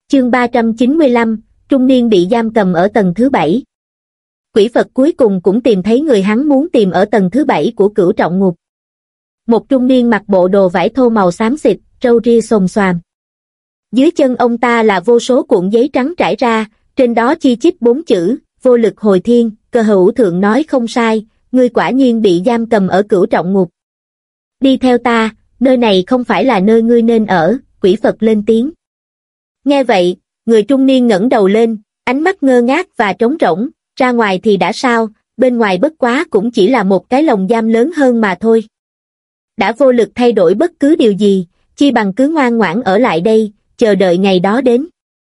Chương 395, trung niên bị giam cầm ở tầng thứ 7. Quỷ Phật cuối cùng cũng tìm thấy người hắn muốn tìm ở tầng thứ 7 của Cửu Trọng Ngục. Một trung niên mặc bộ đồ vải thô màu xám xịt, râu ria xồm xoàm. Dưới chân ông ta là vô số cuộn giấy trắng trải ra, trên đó chi chít 4 chữ, vô lực hồi thiên. Cơ hữu thượng nói không sai, ngươi quả nhiên bị giam cầm ở Cửu Trọng Ngục. Đi theo ta, nơi này không phải là nơi ngươi nên ở, Quỷ Phật lên tiếng. Nghe vậy, người trung niên ngẩng đầu lên, ánh mắt ngơ ngác và trống rỗng, ra ngoài thì đã sao, bên ngoài bất quá cũng chỉ là một cái lồng giam lớn hơn mà thôi. Đã vô lực thay đổi bất cứ điều gì, chi bằng cứ ngoan ngoãn ở lại đây, chờ đợi ngày đó đến.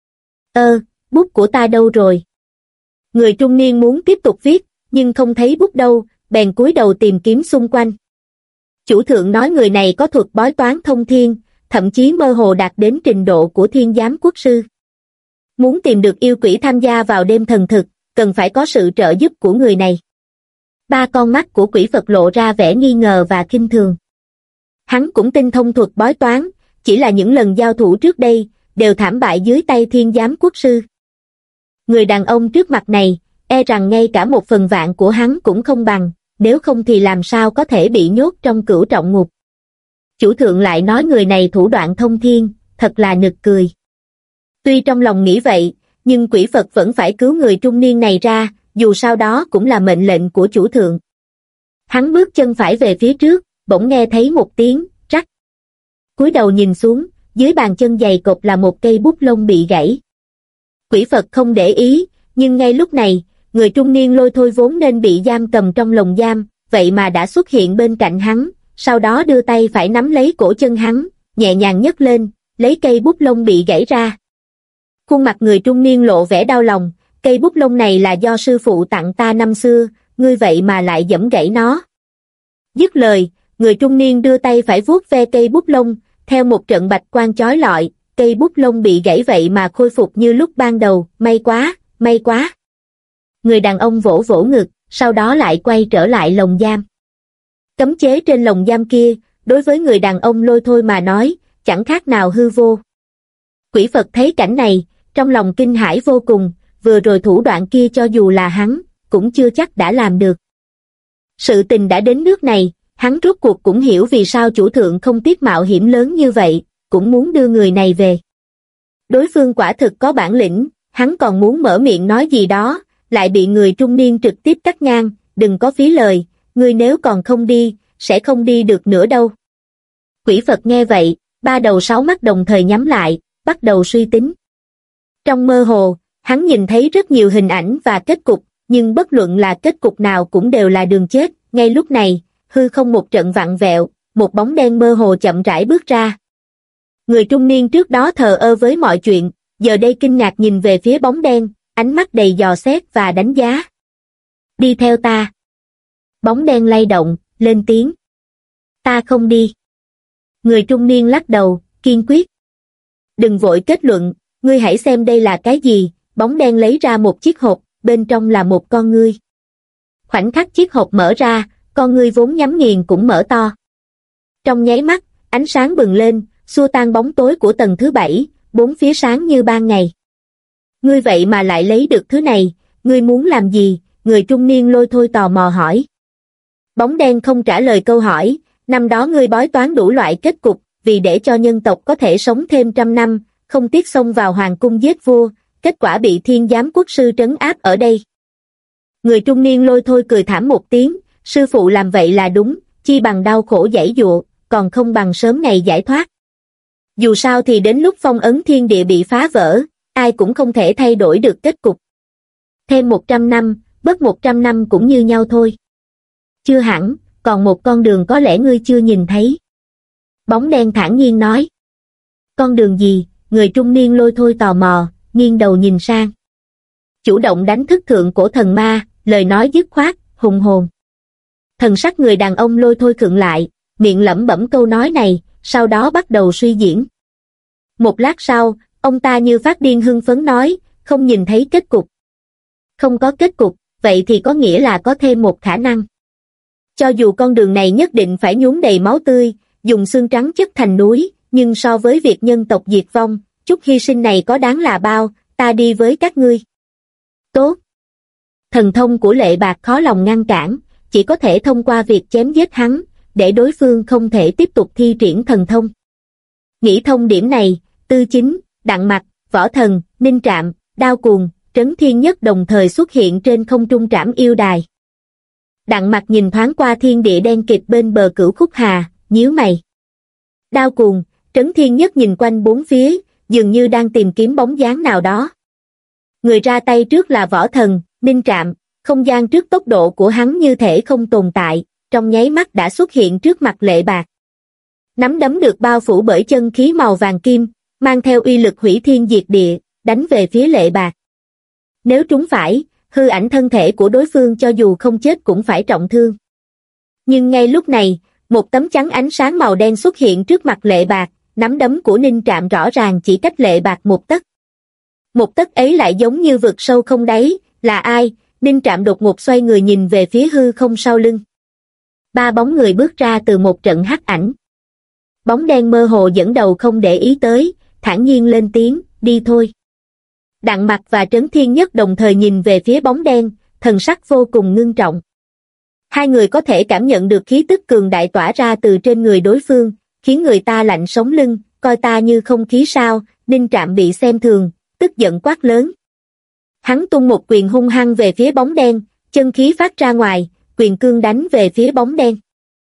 Bút của ta đâu rồi? Người trung niên muốn tiếp tục viết, nhưng không thấy bút đâu, bèn cúi đầu tìm kiếm xung quanh. Chủ thượng nói người này có thuật bói toán thông thiên, thậm chí mơ hồ đạt đến trình độ của thiên giám quốc sư. Muốn tìm được yêu quỷ tham gia vào đêm thần thực, cần phải có sự trợ giúp của người này. Ba con mắt của Quỷ Phật lộ ra vẻ nghi ngờ và khinh thường. Hắn cũng tinh thông thuật bói toán, chỉ là những lần giao thủ trước đây, đều thảm bại dưới tay thiên giám quốc sư. Người đàn ông trước mặt này, e rằng ngay cả 1/1000 của hắn cũng không bằng, nếu không thì làm sao có thể bị nhốt trong Cửu Trọng Ngục. Chủ thượng lại nói người này thủ đoạn thông thiên, thật là nực cười. Tuy trong lòng nghĩ vậy, nhưng Quỷ Phật vẫn phải cứu người trung niên này ra, dù sao đó cũng là mệnh lệnh của chủ thượng. Hắn bước chân phải về phía trước, bỗng nghe thấy một tiếng rắc. Cúi đầu nhìn xuống, dưới bàn chân dày cộp là một cây bút lông bị gãy. Quỷ Phật không để ý, nhưng ngay lúc này, người trung niên Lôi Thôi vốn nên bị giam cầm trong lồng giam, vậy mà đã xuất hiện bên cạnh hắn, sau đó đưa tay phải nắm lấy cổ chân hắn, nhẹ nhàng nhấc lên, lấy cây bút lông bị gãy ra. Khuôn mặt người trung niên lộ vẻ đau lòng, cây bút lông này là do sư phụ tặng ta năm xưa, ngươi vậy mà lại giẫm gãy nó. Dứt lời, người trung niên đưa tay phải vuốt ve cây bút lông, theo một trận bạch quang chói lọi, cây bút lông bị gãy vậy mà khôi phục như lúc ban đầu, may quá, may quá. Người đàn ông vỗ vỗ ngực, sau đó lại quay trở lại lồng giam. Cấm chế trên lồng giam kia, đối với người đàn ông Lôi Thôi mà nói, chẳng khác nào hư vô. Quỷ Phật thấy cảnh này, trong lòng kinh hãi vô cùng, vừa rồi thủ đoạn kia cho dù là hắn, cũng chưa chắc đã làm được. Sự tình đã đến nước này, hắn rốt cuộc cũng hiểu vì sao chủ thượng không tiếc mạo hiểm lớn như vậy, cũng muốn đưa người này về. Đối phương quả thực có bản lĩnh, hắn còn muốn mở miệng nói gì đó, lại bị người trung niên trực tiếp cắt ngang, đừng có phí lời, ngươi nếu còn không đi, sẽ không đi được nữa đâu. Quỷ Phật nghe vậy, 3 đầu 6 mắt đồng thời nhắm lại, bắt đầu suy tính. Trong mơ hồ, hắn nhìn thấy rất nhiều hình ảnh và kết cục, nhưng bất luận là kết cục nào cũng đều là đường chết. Ngay lúc này, hư không một trận vặn vẹo, một bóng đen mơ hồ chậm rãi bước ra. Người trung niên trước đó thờ ơ với mọi chuyện, giờ đây kinh ngạc nhìn về phía bóng đen, ánh mắt đầy dò xét và đánh giá. Đi theo ta. Bóng đen lay động, lên tiếng. Ta không đi. Người trung niên lắc đầu, kiên quyết. Đừng vội kết luận, ngươi hãy xem đây là cái gì. Bóng đen lấy ra một chiếc hộp, bên trong là một con ngươi. Khoảnh khắc chiếc hộp mở ra, con ngươi vốn nhắm nghiền cũng mở to. Trong nháy mắt, ánh sáng bừng lên, xua tan bóng tối của tầng thứ 7, bốn phía sáng như ban ngày. Ngươi vậy mà lại lấy được thứ này, ngươi muốn làm gì? Người trung niên Lôi Thôi tò mò hỏi. Bóng đen không trả lời câu hỏi, năm đó ngươi bói toán đủ loại kết cục, vì để cho nhân tộc có thể sống thêm 100 năm, không tiếc xông vào hoàng cung giết vua, kết quả bị thiên giám quốc sư trấn áp ở đây. Người trung niên Lôi Thôi cười thảm một tiếng, sư phụ làm vậy là đúng, chi bằng đau khổ giãy giụa, còn không bằng sớm ngày giải thoát. Dù sao thì đến lúc phong ấn thiên địa bị phá vỡ, ai cũng không thể thay đổi được kết cục. Thêm 100 năm, bớt 100 năm cũng như nhau thôi. Chưa hẳn, còn một con đường có lẽ ngươi chưa nhìn thấy. Bóng đen thản nhiên nói. Con đường gì? Người trung niên Lôi Thôi tò mò, nghiêng đầu nhìn sang. Chủ động đánh thức thượng cổ thần ma, lời nói dứt khoát, hùng hồn. Thần sắc người đàn ông Lôi Thôi khựng lại, miệng lẩm bẩm câu nói này, sau đó bắt đầu suy diễn. Một lát sau, ông ta như phát điên hưng phấn nói, không nhìn thấy kết cục. Không có kết cục, vậy thì có nghĩa là có thêm một khả năng. Cho dù con đường này nhất định phải nhuốm đầy máu tươi, dùng xương trắng chất thành núi, nhưng so với việc nhân tộc diệt vong, chút hy sinh này có đáng là bao, ta đi với các ngươi. Tốt. Thần thông của Lệ Bạc khó lòng ngăn cản, chỉ có thể thông qua việc chém giết hắn, để đối phương không thể tiếp tục thi triển thần thông. Nghĩ thông điểm này, Tư Chính, Đặng Mặc, Võ Thần, Ninh Trạm, Đao Cuồng, Trấn Thiên Nhất đồng thời xuất hiện trên không trung trảm yêu đài. Đặng Mặc nhìn thoáng qua thiên địa đen kịt bên bờ Cửu Khúc Hà, nhíu mày. Đao Cuồng, Trấn Thiên Nhất nhìn quanh bốn phía, dường như đang tìm kiếm bóng dáng nào đó. Người ra tay trước là Võ Thần, Ninh Trạm, không gian trước tốc độ của hắn như thể không tồn tại, trong nháy mắt đã xuất hiện trước mặt Lệ Bạc. Nắm đấm được bao phủ bởi chân khí màu vàng kim, mang theo uy lực hủy thiên diệt địa, đánh về phía Lệ Bạc. Nếu trúng phải, hư ảnh thân thể của đối phương cho dù không chết cũng phải trọng thương. Nhưng ngay lúc này, một tấm chắn ánh sáng màu đen xuất hiện trước mặt Lệ Bạc, nắm đấm của Ninh Trạm rõ ràng chỉ cách Lệ Bạc một tấc. Một tấc ấy lại giống như vực sâu không đáy, là ai? Ninh Trạm đột ngột xoay người nhìn về phía hư không sau lưng. Ba bóng người bước ra từ một trận hắc ảnh. Bóng đen mơ hồ dẫn đầu không để ý tới, thản nhiên lên tiếng, đi thôi. Đặng Mặc và Trấn Thiên Nhất đồng thời nhìn về phía bóng đen, thần sắc vô cùng ngưng trọng. Hai người có thể cảm nhận được khí tức cường đại tỏa ra từ trên người đối phương, khiến người ta lạnh sống lưng, coi ta như không khí sao. Ninh Trạm bị xem thường, tức giận quát lớn. Hắn tung một quyền hung hăng về phía bóng đen, chân khí phát ra ngoài, quyền cương đánh về phía bóng đen.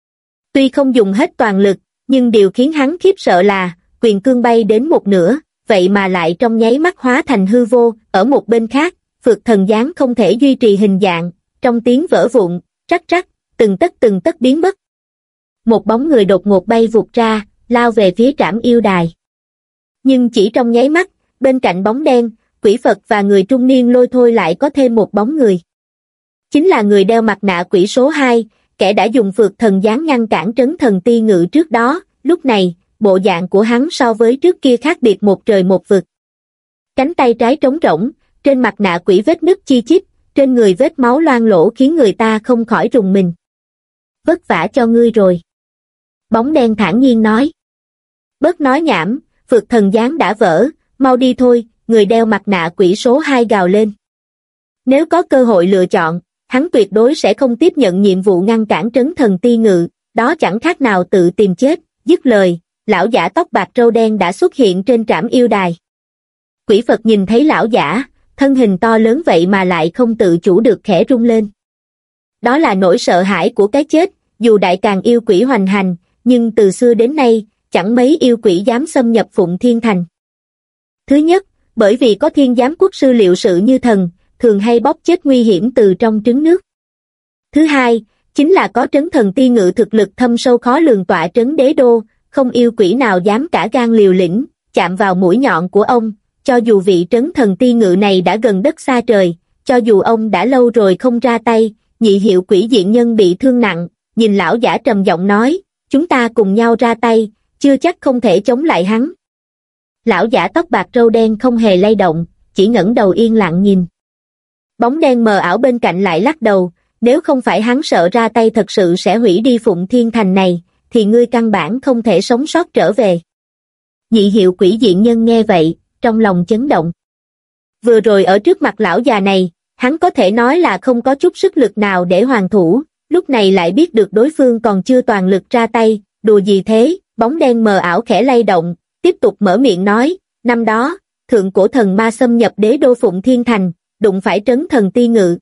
Tuy không dùng hết toàn lực, nhưng điều khiến hắn khiếp sợ là, quyền cương bay đến một nửa, vậy mà lại trong nháy mắt hóa thành hư vô. Ở một bên khác, Phược Thần Giáng không thể duy trì hình dạng, trong tiếng vỡ vụn, rắc rắc, từng tấc biến mất. Một bóng người đột ngột bay vụt ra, lao về phía trảm yêu đài. Nhưng chỉ trong nháy mắt, bên cạnh bóng đen, quỷ Phật và người trung niên Lôi Thôi lại có thêm một bóng người. Chính là người đeo mặt nạ quỷ số 2, kẻ đã dùng Phược Thần Giáng ngăn cản Trấn Thần Ti Ngự trước đó. Lúc này, bộ dạng của hắn so với trước kia khác biệt một trời một vực. Cánh tay trái trống rỗng, trên mặt nạ quỷ vết nứt chi chít, trên người vết máu loang lỗ khiến người ta không khỏi rùng mình. Vất vả cho ngươi rồi. Bóng đen thản nhiên nói. Bớt nói nhảm, Phược Thần Giáng đã vỡ, mau đi thôi. Người đeo mặt nạ quỷ số 2 gào lên. Nếu có cơ hội lựa chọn, hắn tuyệt đối sẽ không tiếp nhận nhiệm vụ ngăn cản Trấn Thần Ti Ngự, đó chẳng khác nào tự tìm chết. Dứt lời, lão giả tóc bạc râu đen đã xuất hiện trên trảm yêu đài. Quỷ Phật nhìn thấy lão giả, thân hình to lớn vậy mà lại không tự chủ được khẽ rung lên. Đó là nỗi sợ hãi của cái chết, dù đại càng yêu quỷ hoành hành, nhưng từ xưa đến nay, chẳng mấy yêu quỷ dám xâm nhập Phụng Thiên Thành. Thứ nhất, bởi vì có thiên giám quốc sư liệu sự như thần, thường hay bóp chết nguy hiểm từ trong trứng nước. Thứ hai, chính là có Trấn Thần Ti Ngự thực lực thâm sâu khó lường tọa trấn đế đô, không yêu quỷ nào dám cả gan liều lĩnh, chạm vào mũi nhọn của ông, cho dù vị Trấn Thần Ti Ngự này đã gần đất xa trời, cho dù ông đã lâu rồi không ra tay. Nhị hiệu quỷ diện nhân bị thương nặng, nhìn lão giả trầm giọng nói, chúng ta cùng nhau ra tay, chưa chắc không thể chống lại hắn. Lão giả tóc bạc râu đen không hề lay động, chỉ ngẩng đầu yên lặng nhìn. Bóng đen mờ ảo bên cạnh lại lắc đầu, nếu không phải hắn sợ ra tay thật sự sẽ hủy đi Phụng Thiên Thành này, thì ngươi căn bản không thể sống sót trở về. Nhị hiệu quỷ diện nhân nghe vậy, trong lòng chấn động. Vừa rồi ở trước mặt lão già này, hắn có thể nói là không có chút sức lực nào để hoàn thủ, lúc này lại biết được đối phương còn chưa toàn lực ra tay, đùa gì thế. Bóng đen mờ ảo khẽ lay động, tiếp tục mở miệng nói, năm đó, thượng cổ thần ma xâm nhập đế đô Phụng Thiên Thành, đụng phải Trấn Thần Ti Ngự.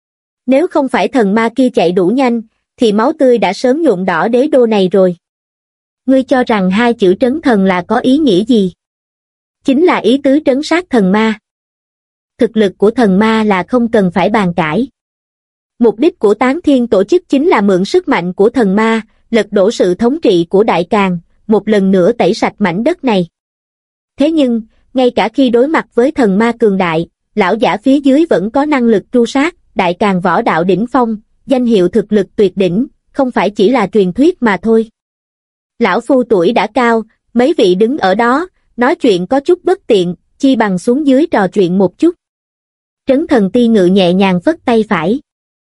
Nếu không phải thần ma kia chạy đủ nhanh, thì máu tươi đã sớm nhuộm đỏ đế đô này rồi. Ngươi cho rằng hai chữ trấn thần là có ý nghĩa gì? Chính là ý tứ trấn sát thần ma. Thực lực của thần ma là không cần phải bàn cãi. Mục đích của Tán Thiên tổ chức chính là mượn sức mạnh của thần ma, lật đổ sự thống trị của Đại Càn, một lần nữa tẩy sạch mảnh đất này. Thế nhưng, ngay cả khi đối mặt với thần ma cường đại, lão giả phía dưới vẫn có năng lực tru sát. Đại Càn võ đạo đỉnh phong, danh hiệu thực lực tuyệt đỉnh, không phải chỉ là truyền thuyết mà thôi. Lão phu tuổi đã cao, mấy vị đứng ở đó, nói chuyện có chút bất tiện, chi bằng xuống dưới trò chuyện một chút. Trấn Thần Ti Ngự nhẹ nhàng phất tay phải.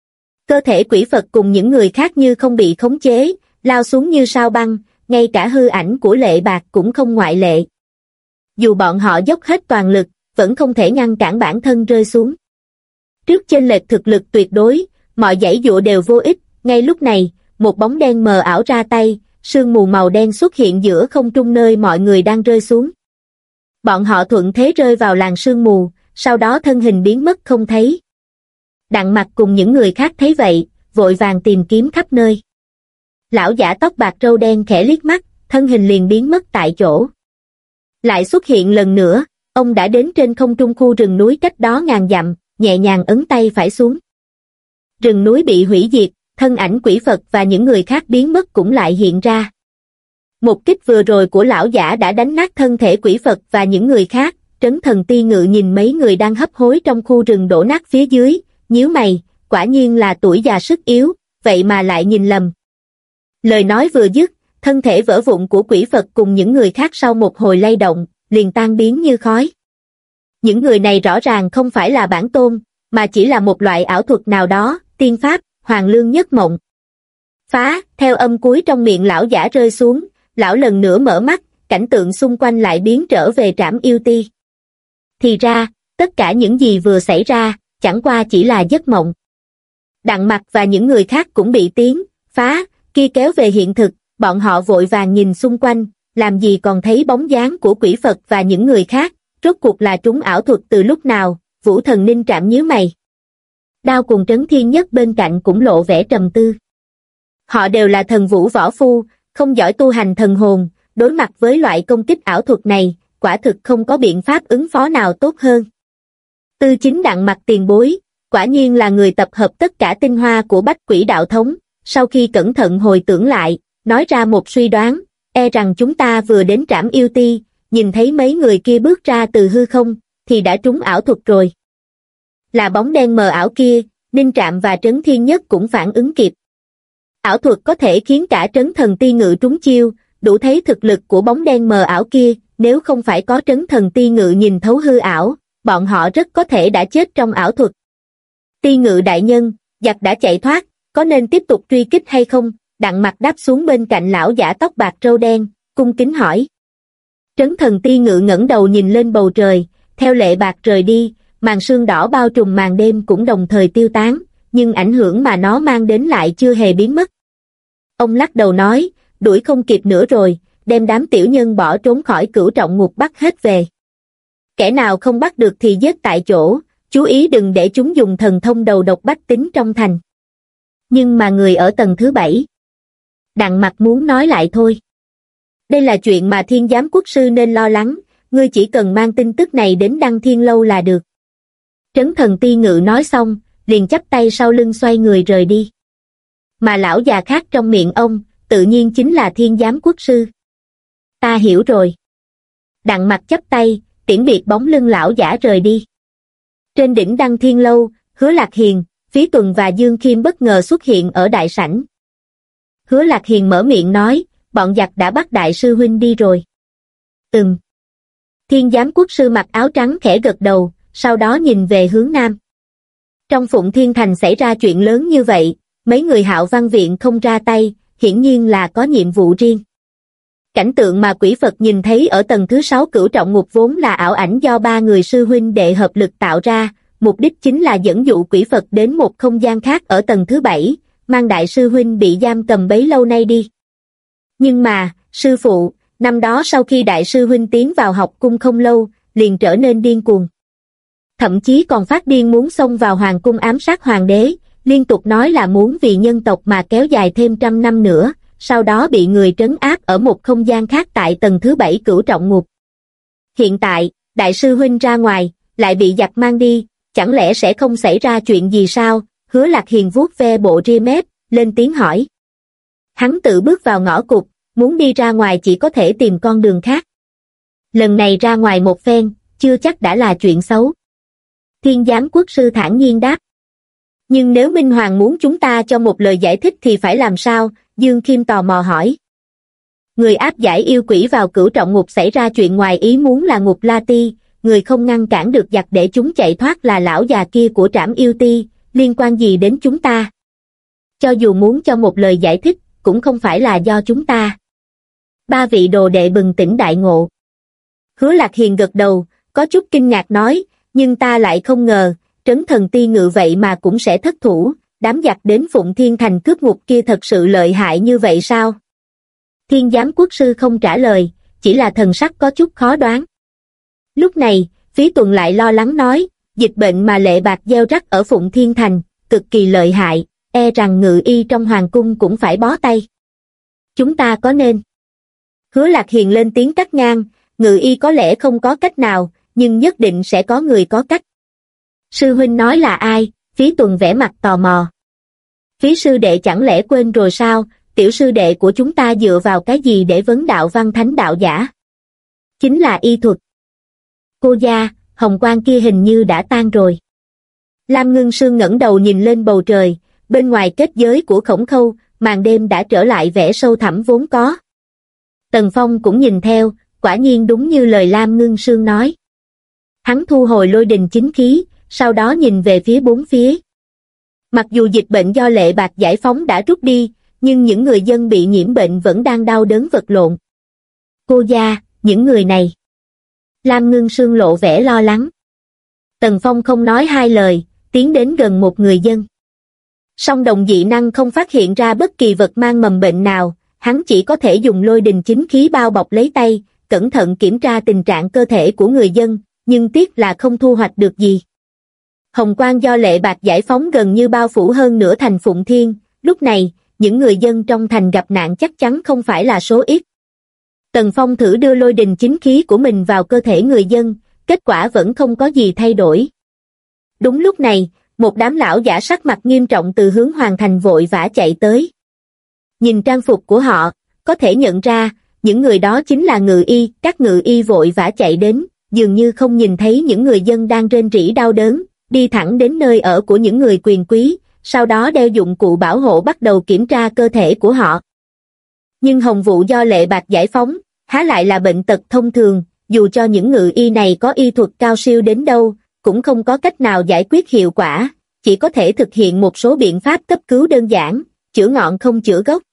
Cơ thể quỷ Phật cùng những người khác như không bị khống chế, lao xuống như sao băng, ngay cả hư ảnh của Lệ Bạc cũng không ngoại lệ. dù bọn họ dốc hết toàn lực, vẫn không thể ngăn cản bản thân rơi xuống. Trước chênh lệch thực lực tuyệt đối, mọi giãy giụa đều vô ích, ngay lúc này, một bóng đen mờ ảo ra tay, sương mù màu đen xuất hiện giữa không trung nơi mọi người đang rơi xuống. Bọn họ thuận thế rơi vào làn sương mù, sau đó thân hình biến mất không thấy. Đặng Mặc cùng những người khác thấy vậy, vội vàng tìm kiếm khắp nơi. Lão giả tóc bạc râu đen khẽ liếc mắt, thân hình liền biến mất tại chỗ. Lại xuất hiện lần nữa, ông đã đến trên không trung khu rừng núi cách đó ngàn dặm, nhẹ nhàng ấn tay phải xuống. Rừng núi bị hủy diệt, thân ảnh quỷ Phật và những người khác biến mất cũng lại hiện ra. Một kích vừa rồi của lão giả đã đánh nát thân thể quỷ Phật và những người khác. Trấn Thần Ti Ngự nhìn mấy người đang hấp hối trong khu rừng đổ nát phía dưới, nhíu mày, quả nhiên là tuổi già sức yếu, vậy mà lại nhìn lầm. Lời nói vừa dứt, thân thể vỡ vụn của quỷ Phật cùng những người khác sau một hồi lay động, liền tan biến như khói. Những người này rõ ràng không phải là bản tôn, mà chỉ là một loại ảo thuật nào đó, tiên pháp, hoàng lương nhất mộng. Phá, theo âm cuối trong miệng lão giả rơi xuống, lão lần nữa mở mắt, cảnh tượng xung quanh lại biến trở về Trảm Yêu Ti. Thì ra, tất cả những gì vừa xảy ra, chẳng qua chỉ là giấc mộng. Đặng Mặc và những người khác cũng bị tiếng phá kia kéo về hiện thực, bọn họ vội vàng nhìn xung quanh, làm gì còn thấy bóng dáng của quỷ Phật và những người khác, rốt cuộc là trúng ảo thuật từ lúc nào. Vũ Thần Ninh Trạm nhíu mày. Đao cùng Trấn Thiên Nhất bên cạnh cũng lộ vẻ trầm tư. Họ đều là thần vũ võ phu, không giỏi tu hành thần hồn, đối mặt với loại công kích ảo thuật này, quả thực không có biện pháp ứng phó nào tốt hơn. Tư Chính Đặng Mặc tiền bối, quả nhiên là người tập hợp tất cả tinh hoa của Bách Quỷ Đạo Thống, sau khi cẩn thận hồi tưởng lại, nói ra một suy đoán, e rằng chúng ta vừa đến Trảm Yêu Ti, nhìn thấy mấy người kia bước ra từ hư không, thì đã trúng ảo thuật rồi. Là bóng đen mờ ảo kia, Ninh Trạm và Trấn Thiên Nhất cũng phản ứng kịp. Ảo thuật có thể khiến cả Trấn Thần Ti Ngự trúng chiêu, đủ thấy thực lực của bóng đen mờ ảo kia, nếu không phải có Trấn Thần Ti Ngự nhìn thấu hư ảo, bọn họ rất có thể đã chết trong ảo thuật. Ti Ngự đại nhân, giặc đã chạy thoát, có nên tiếp tục truy kích hay không? Đặng Mặc đáp xuống bên cạnh lão giả tóc bạc râu đen, cung kính hỏi. Trấn Thần Ti Ngự ngẩng đầu nhìn lên bầu trời, theo lệ bạc rời đi, màn sương đỏ bao trùm màn đêm cũng đồng thời tiêu tán, nhưng ảnh hưởng mà nó mang đến lại chưa hề biến mất. Ông lắc đầu nói, đuổi không kịp nữa rồi, đem đám tiểu nhân bỏ trốn khỏi Cửu Trọng Ngục bắt hết về. Kẻ nào không bắt được thì giết tại chỗ, chú ý đừng để chúng dùng thần thông đầu độc bách tính trong thành. Nhưng mà người ở tầng thứ 7. Đặng Mặc muốn nói lại thôi. Đây là chuyện mà Thiên Giám Quốc sư nên lo lắng, ngươi chỉ cần mang tin tức này đến Đăng Thiên Lâu là được. Trấn Thần Ti Ngự nói xong, liền chắp tay sau lưng xoay người rời đi. Mà lão già khác trong miệng ông, tự nhiên chính là Thiên Giám Quốc sư. Ta hiểu rồi. Đặng Mặc chắp tay, tiễn biệt bóng lưng lão giả rời đi. Trên đỉnh Đăng Thiên Lâu, Hứa Lạc Hiền, Phí Tuần và Dương Khiêm bất ngờ xuất hiện ở đại sảnh. Hứa Lạc Hiền mở miệng nói, bọn giặc đã bắt đại sư huynh đi rồi. Thiên Giám Quốc sư mặc áo trắng khẽ gật đầu, sau đó nhìn về hướng nam. Trong Phụng Thiên Thành xảy ra chuyện lớn như vậy, mấy người Hạo Văn Viện không ra tay, hiển nhiên là có nhiệm vụ riêng. Cảnh tượng mà quỷ Phật nhìn thấy ở tầng thứ 6 Cửu Trọng Ngục vốn là ảo ảnh do 3 người sư huynh đệ hợp lực tạo ra, mục đích chính là dẫn dụ quỷ Phật đến một không gian khác ở tầng thứ 7, mang đại sư huynh bị giam cầm bấy lâu nay đi. Nhưng mà, sư phụ, năm đó sau khi đại sư huynh tiến vào học cung không lâu, liền trở nên điên cuồng. Thậm chí còn phát điên muốn xông vào hoàng cung ám sát hoàng đế, liên tục nói là muốn vì nhân tộc mà kéo dài thêm 100 năm nữa, sau đó bị người trấn áp ở một không gian khác tại tầng thứ 7 Cửu Trọng Ngục. Hiện tại, đại sư huynh ra ngoài, lại bị giặc mang đi, chẳng lẽ sẽ không xảy ra chuyện gì sao? Hứa Lạc Hiền vuốt ve bộ ria mép, lên tiếng hỏi. Hắn tự bước vào ngõ cụt, muốn đi ra ngoài chỉ có thể tìm con đường khác. Lần này ra ngoài một phen, chưa chắc đã là chuyện xấu. Thiên Giám Quốc sư thản nhiên đáp. Nhưng nếu Minh Hoàng muốn chúng ta cho một lời giải thích thì phải làm sao? Dương Khiêm tò mò hỏi. Người áp giải yêu quỷ vào Cửu Trọng Ngục xảy ra chuyện ngoài ý muốn là Ngục La Ti, người không ngăn cản được giặc để chúng chạy thoát là lão già kia của Trảm Yêu Ti, liên quan gì đến chúng ta? Cho dù muốn cho một lời giải thích, cũng không phải là do chúng ta. 3 vị đồ đệ bừng tỉnh đại ngộ. Hứa Lạc Hiền gật đầu, có chút kinh ngạc nói, nhưng ta lại không ngờ, Trấn Thần Ti Ngự vậy mà cũng sẽ thất thủ, đám giặc đến Phụng Thiên Thành cướp ngục kia thật sự lợi hại như vậy sao? Thiên Giám Quốc Sư không trả lời, chỉ là thần sắc có chút khó đoán. Lúc này, Phí Tuần lại lo lắng nói, dịch bệnh mà lệ bạc gieo rắc ở Phụng Thiên Thành, cực kỳ lợi hại, e rằng ngự y trong hoàng cung cũng phải bó tay. Chúng ta có nên? Hứa Lạc Hiền lên tiếng cắt ngang, ngự y có lẽ không có cách nào, nhưng nhất định sẽ có người có cách. Sư huynh nói là ai? Phí Tuần vẻ mặt tò mò. Phí sư đệ chẳng lẽ quên rồi sao? Tiểu sư đệ của chúng ta dựa vào cái gì để vấn đạo văn thánh đạo giả? Chính là y thuật. Cô gia, hồng quang kia hình như đã tan rồi. Lam Ngưng Sương ngẩng đầu nhìn lên bầu trời, bên ngoài kết giới của Khổng Khâu, màn đêm đã trở lại vẻ sâu thẳm vốn có. Tần Phong cũng nhìn theo, quả nhiên đúng như lời Lam Ngưng Sương nói. Hắn thu hồi lôi đình chính khí, sau đó nhìn về phía bốn phía. Mặc dù dịch bệnh do lệ bạc giải phóng đã rút đi, nhưng những người dân bị nhiễm bệnh vẫn đang đau đớn vật lộn. Cô gia, những người này. Lam Ngưng Sương lộ vẻ lo lắng. Tần Phong không nói hai lời, tiến đến gần một người dân. Song đồng dị năng không phát hiện ra bất kỳ vật mang mầm bệnh nào, hắn chỉ có thể dùng lôi đình chính khí bao bọc lấy tay, cẩn thận kiểm tra tình trạng cơ thể của người dân, nhưng tiếc là không thu hoạch được gì. Hồng quang do lệ bạc giải phóng gần như bao phủ hơn nửa thành Phụng Thiên, lúc này, những người dân trong thành gặp nạn chắc chắn không phải là số ít. Tần Phong thử đưa lôi đình chính khí của mình vào cơ thể người dân, kết quả vẫn không có gì thay đổi. Đúng lúc này, một đám lão giả sắc mặt nghiêm trọng từ hướng Hoàng Thành vội vã chạy tới. Nhìn trang phục của họ, có thể nhận ra, những người đó chính là ngự y, các ngự y vội vã chạy đến, dường như không nhìn thấy những người dân đang rên rỉ đau đớn, đi thẳng đến nơi ở của những người quyền quý, sau đó đeo dụng cụ bảo hộ bắt đầu kiểm tra cơ thể của họ. Nhưng hồng vụ do lệ bạc giải phóng, há lại là bệnh tật thông thường, dù cho những ngự y này có y thuật cao siêu đến đâu, cũng không có cách nào giải quyết hiệu quả, chỉ có thể thực hiện một số biện pháp cấp cứu đơn giản, chữa ngọn không chữa gốc.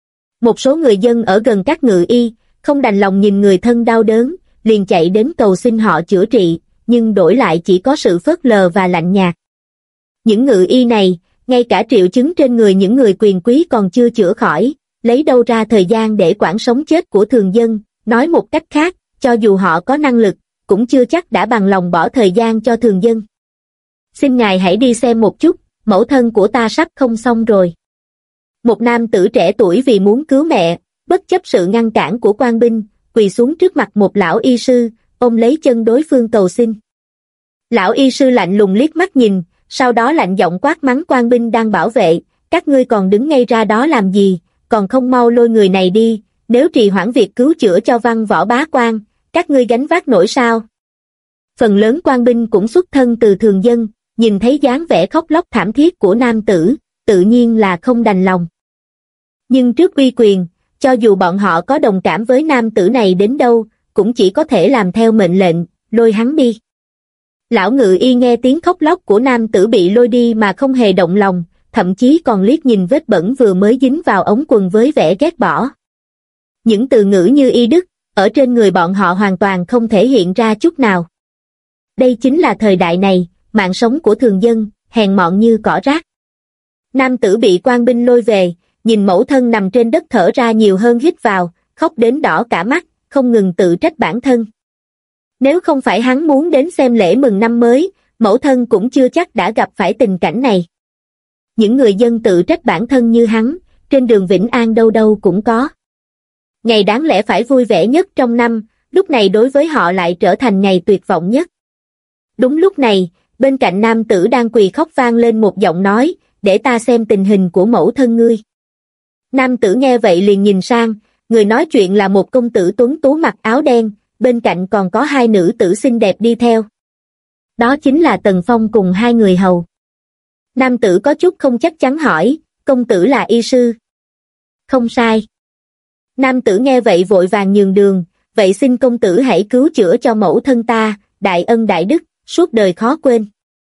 Một số người dân ở gần các ngự y, không đành lòng nhìn người thân đau đớn, liền chạy đến cầu xin họ chữa trị, nhưng đổi lại chỉ có sự phớt lờ và lạnh nhạt. Những ngự y này, ngay cả triệu chứng trên người những người quyền quý còn chưa chữa khỏi, lấy đâu ra thời gian để quản sống chết của thường dân, nói một cách khác, cho dù họ có năng lực, cũng chưa chắc đã bằng lòng bỏ thời gian cho thường dân. Xin ngài hãy đi xem một chút, mẫu thân của ta sắp không xong rồi. Một nam tử trẻ tuổi vì muốn cứu mẹ, bất chấp sự ngăn cản của quan binh, quỳ xuống trước mặt một lão y sư, ôm lấy chân đối phương cầu xin. Lão y sư lạnh lùng liếc mắt nhìn, sau đó lạnh giọng quát mắng quan binh đang bảo vệ, các ngươi còn đứng ngay ra đó làm gì, còn không mau lôi người này đi, nếu trì hoãn việc cứu chữa cho Văn Võ bá quan, các ngươi gánh vác nổi sao? Phần lớn quan binh cũng xuất thân từ thường dân, nhìn thấy dáng vẻ khóc lóc thảm thiết của nam tử, tự nhiên là không đành lòng. Nhưng trước uy quyền, cho dù bọn họ có đồng cảm với nam tử này đến đâu, cũng chỉ có thể làm theo mệnh lệnh, lôi hắn đi. Lão ngự y nghe tiếng khóc lóc của nam tử bị lôi đi mà không hề động lòng, thậm chí còn liếc nhìn vết bẩn vừa mới dính vào ống quần với vẻ ghét bỏ. Những từ ngữ như y đức, ở trên người bọn họ hoàn toàn không thể hiện ra chút nào. Đây chính là thời đại này, mạng sống của thường dân, hèn mọn như cỏ rác. Nam tử bị quan binh lôi về, nhìn mẫu thân nằm trên đất thở ra nhiều hơn hít vào, khóc đến đỏ cả mắt, không ngừng tự trách bản thân. Nếu không phải hắn muốn đến xem lễ mừng năm mới, mẫu thân cũng chưa chắc đã gặp phải tình cảnh này. Những người dân tự trách bản thân như hắn, trên đường Vĩnh An đâu đâu cũng có. Ngày đáng lẽ phải vui vẻ nhất trong năm, lúc này đối với họ lại trở thành ngày tuyệt vọng nhất. Đúng lúc này, bên cạnh nam tử đang quỳ khóc vang lên một giọng nói, để ta xem tình hình của mẫu thân ngươi. Nam tử nghe vậy liền nhìn sang, người nói chuyện là một công tử tuấn tú mặc áo đen, bên cạnh còn có hai nữ tử xinh đẹp đi theo. Đó chính là Tần Phong cùng hai người hầu. Nam tử có chút không chắc chắn hỏi, công tử là y sư? Không sai. Nam tử nghe vậy vội vàng nhường đường, vậy xin công tử hãy cứu chữa cho mẫu thân ta, đại ân đại đức, suốt đời khó quên.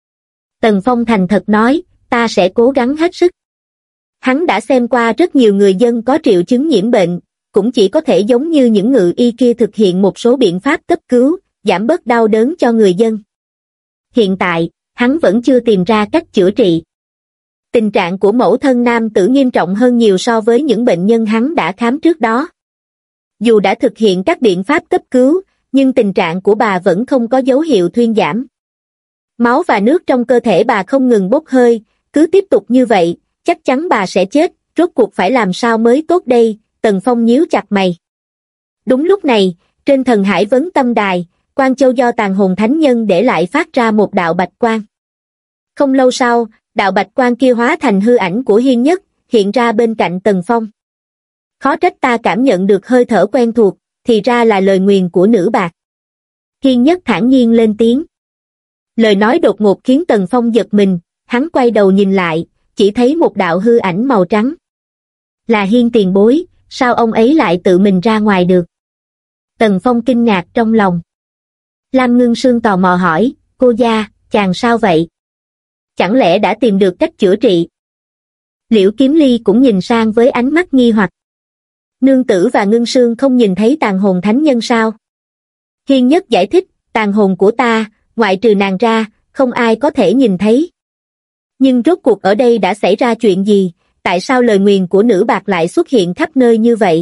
Tần Phong thành thật nói, ta sẽ cố gắng hết sức. Hắn đã xem qua rất nhiều người dân có triệu chứng nhiễm bệnh, cũng chỉ có thể giống như những ngự y kia thực hiện một số biện pháp cấp cứu, giảm bớt đau đớn cho người dân. Hiện tại, hắn vẫn chưa tìm ra cách chữa trị. Tình trạng của mẫu thân nam tử nghiêm trọng hơn nhiều so với những bệnh nhân hắn đã khám trước đó. Dù đã thực hiện các biện pháp cấp cứu, nhưng tình trạng của bà vẫn không có dấu hiệu thuyên giảm. Máu và nước trong cơ thể bà không ngừng bốc hơi, cứ tiếp tục như vậy, chắc chắn bà sẽ chết, rốt cuộc phải làm sao mới tốt đây, Tần Phong nhíu chặt mày. Đúng lúc này, trên Thần Hải Vấn Tâm Đài, Quan Châu do Tàn Hồn Thánh Nhân để lại phát ra một đạo bạch quang. Không lâu sau, đạo bạch quang kia hóa thành hư ảnh của Hiên Nhất, hiện ra bên cạnh Tần Phong. Khó trách ta cảm nhận được hơi thở quen thuộc, thì ra là lời nguyền của nữ bạc. Hiên Nhất thản nhiên lên tiếng. Lời nói đột ngột khiến Tần Phong giật mình, hắn quay đầu nhìn lại, chỉ thấy một đạo hư ảnh màu trắng. Là Hiên tiền bối, sao ông ấy lại tự mình ra ngoài được? Tần Phong kinh ngạc trong lòng. Lam Ngưng Sương tò mò hỏi, cô gia, chàng sao vậy? Chẳng lẽ đã tìm được cách chữa trị? Liễu Kiếm Ly cũng nhìn sang với ánh mắt nghi hoặc. Nương tử và Ngưng Sương không nhìn thấy tàn hồn thánh nhân sao? Hiên Nhất giải thích, tàn hồn của ta, ngoại trừ nàng ra, không ai có thể nhìn thấy. Nhưng rốt cuộc ở đây đã xảy ra chuyện gì, tại sao lời nguyền của nữ bạc lại xuất hiện khắp nơi như vậy?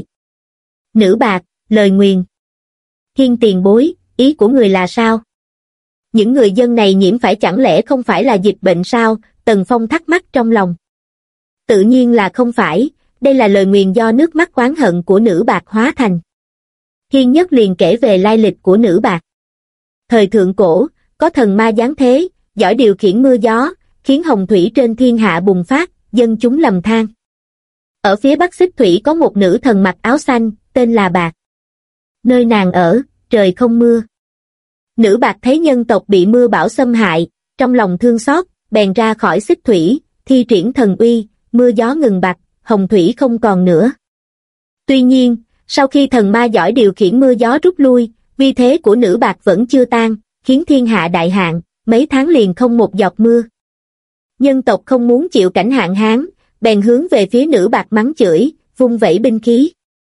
Nữ bạc, lời nguyền. Hiên tiền bối, ý của người là sao? Những người dân này nhiễm phải chẳng lẽ không phải là dịch bệnh sao? Tần Phong thắc mắc trong lòng. Tự nhiên là không phải, đây là lời nguyền do nước mắt oán hận của nữ bạc hóa thành. Hiên Nhất liền kể về lai lịch của nữ bạc. Thời thượng cổ, có thần ma giáng thế, giỏi điều khiển mưa gió, khiến hồng thủy trên thiên hạ bùng phát, dân chúng lầm than. Ở phía bắc xích thủy có một nữ thần mặc áo xanh, tên là Bạc. Nơi nàng ở, trời không mưa. Nữ Bạc thấy nhân tộc bị mưa bão xâm hại, trong lòng thương xót, bèn ra khỏi xích thủy, thi triển thần uy, mưa gió ngừng bặt, hồng thủy không còn nữa. Tuy nhiên, sau khi thần ma giỏi điều khiển mưa gió rút lui, uy thế của nữ Bạc vẫn chưa tan, khiến thiên hạ đại hạn, mấy tháng liền không một giọt mưa. Nhân tộc không muốn chịu cảnh hạn hán, bèn hướng về phía nữ Bạc mắng chửi, vung vẩy binh khí.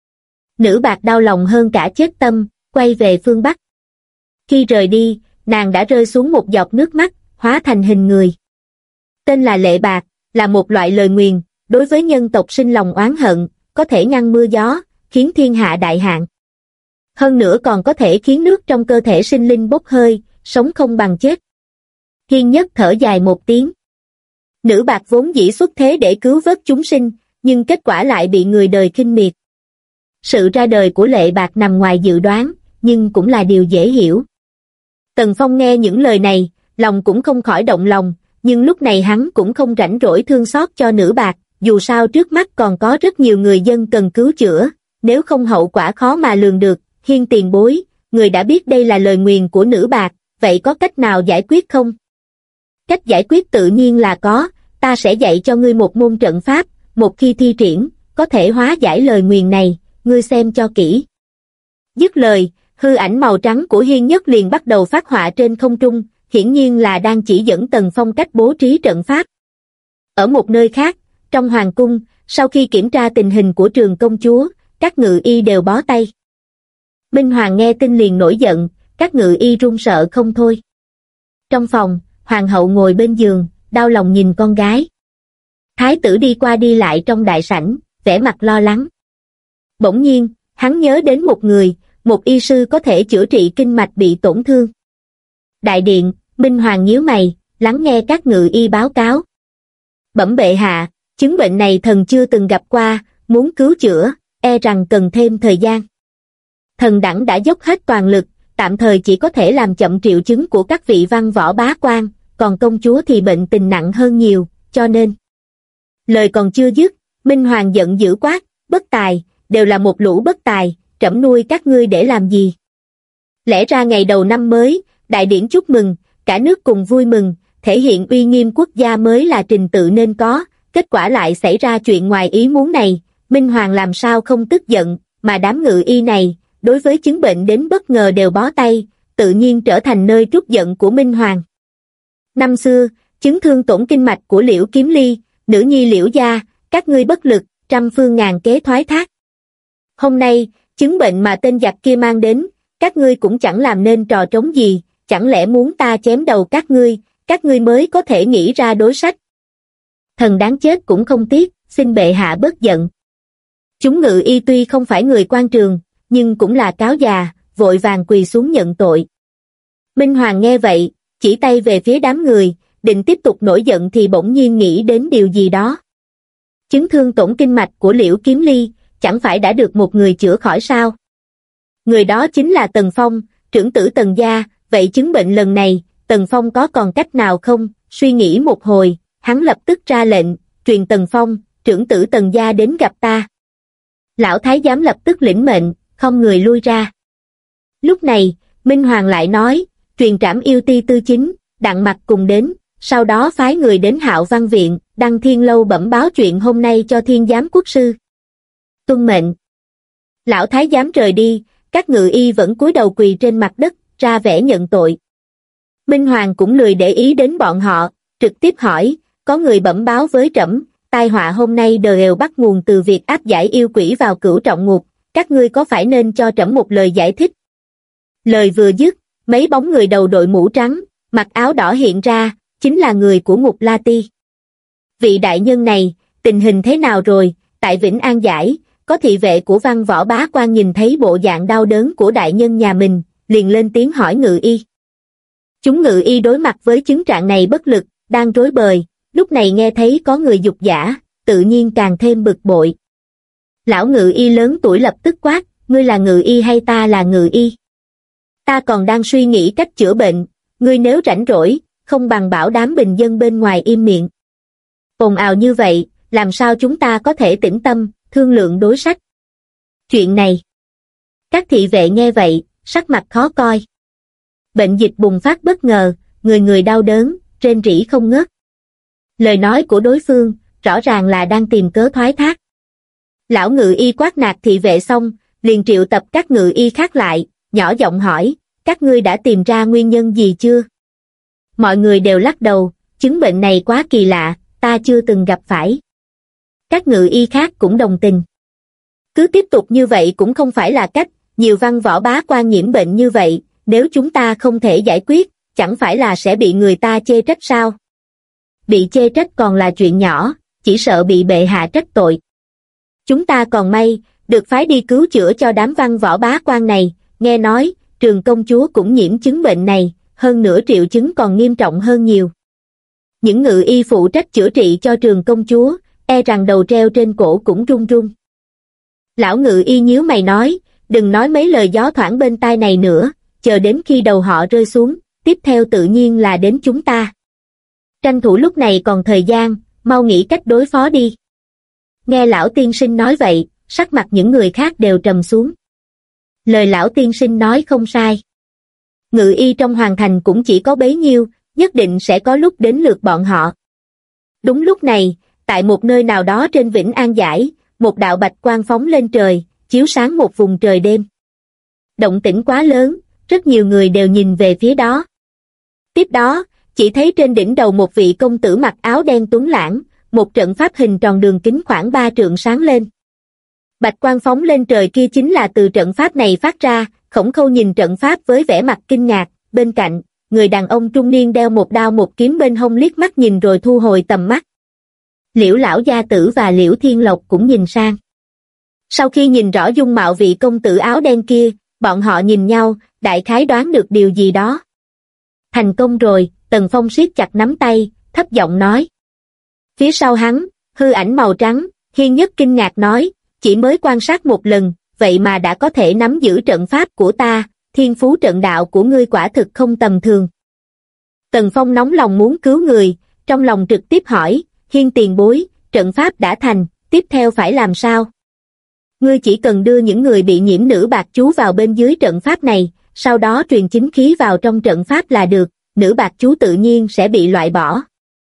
Nữ Bạc đau lòng hơn cả chết tâm, quay về phương Bắc. Khi rời đi, nàng đã rơi xuống một giọt nước mắt, hóa thành hình người. Tên là Lệ Bạc, là một loại lời nguyền, đối với nhân tộc sinh lòng oán hận, có thể ngăn mưa gió, khiến thiên hạ đại hạn. Hơn nữa còn có thể khiến nước trong cơ thể sinh linh bốc hơi, sống không bằng chết. Hiên Nhất thở dài một tiếng. Nữ Bạc vốn dĩ xuất thế để cứu vớt chúng sinh, nhưng kết quả lại bị người đời khinh miệt. Sự ra đời của Lệ Bạc nằm ngoài dự đoán, nhưng cũng là điều dễ hiểu. Tần Phong nghe những lời này, lòng cũng không khỏi động lòng, nhưng lúc này hắn cũng không rảnh rỗi thương xót cho nữ Bạc, dù sao trước mắt còn có rất nhiều người dân cần cứu chữa, nếu không hậu quả khó mà lường được. Hiên tiền bối, người đã biết đây là lời nguyền của nữ Bạc, vậy có cách nào giải quyết không? Cách giải quyết tự nhiên là có, ta sẽ dạy cho ngươi một môn trận pháp, một khi thi triển, có thể hóa giải lời nguyền này, ngươi xem cho kỹ. Dứt lời, hư ảnh màu trắng của Hiên Nhất liền bắt đầu phát họa trên không trung, hiển nhiên là đang chỉ dẫn Tần Phong cách bố trí trận pháp. Ở một nơi khác, trong hoàng cung, sau khi kiểm tra tình hình của Trường công chúa, các ngự y đều bó tay. Minh Hoàng nghe tin liền nổi giận, các ngự y run sợ không thôi. Trong phòng, hoàng hậu ngồi bên giường, đau lòng nhìn con gái. Thái tử đi qua đi lại trong đại sảnh, vẻ mặt lo lắng. Bỗng nhiên, hắn nhớ đến một người, một y sư có thể chữa trị kinh mạch bị tổn thương. Đại điện, Minh Hoàng nhíu mày, lắng nghe các ngự y báo cáo. Bẩm bệ hạ, chứng bệnh này thần chưa từng gặp qua, muốn cứu chữa, e rằng cần thêm thời gian. Thần đẳng đã dốc hết toàn lực, tạm thời chỉ có thể làm chậm triệu chứng của các vị văn võ bá quan, còn công chúa thì bệnh tình nặng hơn nhiều, cho nên. Lời còn chưa dứt, Minh Hoàng giận dữ quát, bất tài, đều là một lũ bất tài, trẫm nuôi các ngươi để làm gì? Lẽ ra ngày đầu năm mới, đại điển chúc mừng, cả nước cùng vui mừng, thể hiện uy nghiêm quốc gia mới là trình tự nên có, kết quả lại xảy ra chuyện ngoài ý muốn này, Minh Hoàng làm sao không tức giận, mà đám ngự y này, đối với chứng bệnh đến bất ngờ đều bó tay, tự nhiên trở thành nơi trút giận của Minh Hoàng. Năm xưa, chứng thương tổn kinh mạch của Liễu Kiếm Ly, nữ nhi Liễu gia, các ngươi bất lực, trăm phương ngàn kế thoái thác. Hôm nay, chứng bệnh mà tên giặc kia mang đến, các ngươi cũng chẳng làm nên trò trống gì, chẳng lẽ muốn ta chém đầu các ngươi mới có thể nghĩ ra đối sách. Thần đáng chết cũng không tiếc, xin bệ hạ bớt giận. Chúng ngự y tuy không phải người quan trường, nhưng cũng là cáo già, vội vàng quỳ xuống nhận tội. Minh Hoàng nghe vậy, chỉ tay về phía đám người, định tiếp tục nổi giận thì bỗng nhiên nghĩ đến điều gì đó. Chứng thương tổn kinh mạch của Liễu Kiếm Ly, chẳng phải đã được một người chữa khỏi sao? Người đó chính là Tần Phong, trưởng tử Tần gia, vậy chứng bệnh lần này, Tần Phong có còn cách nào không? Suy nghĩ một hồi, hắn lập tức ra lệnh, truyền Tần Phong, trưởng tử Tần gia đến gặp ta. Lão thái giám lập tức lĩnh mệnh, không người lui ra. Lúc này, Minh Hoàng lại nói, truyền Trảm Yêu Ti Tư Chính, Đặng Mặc cùng đến, sau đó phái người đến Hạo Văn Viện, Đăng Thiên Lâu bẩm báo chuyện hôm nay cho Thiên Giám Quốc sư. Tuân mệnh. Lão thái giám rời đi, các ngự y vẫn cúi đầu quỳ trên mặt đất, ra vẻ nhận tội. Minh Hoàng cũng lười để ý đến bọn họ, trực tiếp hỏi, có người bẩm báo với trẫm, tai họa hôm nay đều bắt nguồn từ việc áp giải yêu quỷ vào Cửu Trọng Ngục, các ngươi có phải nên cho trẫm một lời giải thích? Lời vừa dứt, mấy bóng người đầu đội mũ trắng, mặc áo đỏ hiện ra, chính là người của Ngục La Ti. Vị đại nhân này, tình hình thế nào rồi? Tại Vĩnh An Giải, có thị vệ của Văn Võ Bá Quan nhìn thấy bộ dạng đau đớn của đại nhân nhà mình, liền lên tiếng hỏi ngự y. Chúng ngự y đối mặt với chứng trạng này bất lực, đang rối bời, lúc này nghe thấy có người dục giả, tự nhiên càng thêm bực bội. Lão ngự y lớn tuổi lập tức quát, ngươi là ngự y hay ta là ngự y? Ta còn đang suy nghĩ cách chữa bệnh, ngươi nếu rảnh rỗi, không bằng bảo đám bình dân bên ngoài im miệng. Ồn ào như vậy, làm sao chúng ta có thể tĩnh tâm, thương lượng đối sách? Chuyện này. Các thị vệ nghe vậy, sắc mặt khó coi. Bệnh dịch bùng phát bất ngờ, người người đau đớn, rên rỉ không ngớt. Lời nói của đối phương, rõ ràng là đang tìm cớ thoái thác. Lão ngự y quát nạt thị vệ xong, liền triệu tập các ngự y khác lại, nhỏ giọng hỏi, các ngươi đã tìm ra nguyên nhân gì chưa? Mọi người đều lắc đầu, chứng bệnh này quá kỳ lạ, ta chưa từng gặp phải. Các ngự y khác cũng đồng tình. Cứ tiếp tục như vậy cũng không phải là cách, nhiều văn võ bá quan nhiễm bệnh như vậy, nếu chúng ta không thể giải quyết, chẳng phải là sẽ bị người ta chê trách sao? Bị chê trách còn là chuyện nhỏ, chỉ sợ bị bệ hạ trách tội. Chúng ta còn may, được phái đi cứu chữa cho đám văn võ bá quan này, nghe nói, Trường công chúa cũng nhiễm chứng bệnh này, hơn nữa triệu chứng còn nghiêm trọng hơn nhiều. Những ngự y phụ trách chữa trị cho Trường công chúa, e rằng đầu treo trên cổ cũng run run. Lão ngự y nhíu mày nói, đừng nói mấy lời gió thoảng bên tai này nữa, chờ đến khi đầu họ rơi xuống, tiếp theo tự nhiên là đến chúng ta. Tranh thủ lúc này còn thời gian, mau nghĩ cách đối phó đi. Nghe lão tiên sinh nói vậy, sắc mặt những người khác đều trầm xuống. Lời lão tiên sinh nói không sai. Ngự y trong hoàng thành cũng chỉ có bấy nhiêu, nhất định sẽ có lúc đến lượt bọn họ. Đúng lúc này, tại một nơi nào đó trên Vĩnh An Giải, một đạo bạch quang phóng lên trời, chiếu sáng một vùng trời đêm. Động tĩnh quá lớn, rất nhiều người đều nhìn về phía đó. Tiếp đó, chỉ thấy trên đỉnh đầu một vị công tử mặc áo đen tuấn lãng, một trận pháp hình tròn đường kính khoảng 3 trượng sáng lên. Bạch quang phóng lên trời kia chính là từ trận pháp này phát ra. Khổng Khâu nhìn trận pháp với vẻ mặt kinh ngạc, bên cạnh, người đàn ông trung niên đeo một đao một kiếm bên hông liếc mắt nhìn rồi thu hồi tầm mắt. Liễu lão gia tử và Liễu Thiên Lộc cũng nhìn sang. Sau khi nhìn rõ dung mạo vị công tử áo đen kia, bọn họ nhìn nhau, đại khái đoán được điều gì đó. Thành công rồi, Tần Phong siết chặt nắm tay, thấp giọng nói. Phía sau hắn, hư ảnh màu trắng, Hiên Nhất kinh ngạc nói, chỉ mới quan sát một lần, vậy mà đã có thể nắm giữ trận pháp của ta, thiên phú trận đạo của ngươi quả thực không tầm thường. Tần Phong nóng lòng muốn cứu người, trong lòng trực tiếp hỏi, Hiên tiền bối, trận pháp đã thành, tiếp theo phải làm sao? Ngươi chỉ cần đưa những người bị nhiễm nữ bạc chú vào bên dưới trận pháp này, sau đó truyền chính khí vào trong trận pháp là được, nữ bạc chú tự nhiên sẽ bị loại bỏ.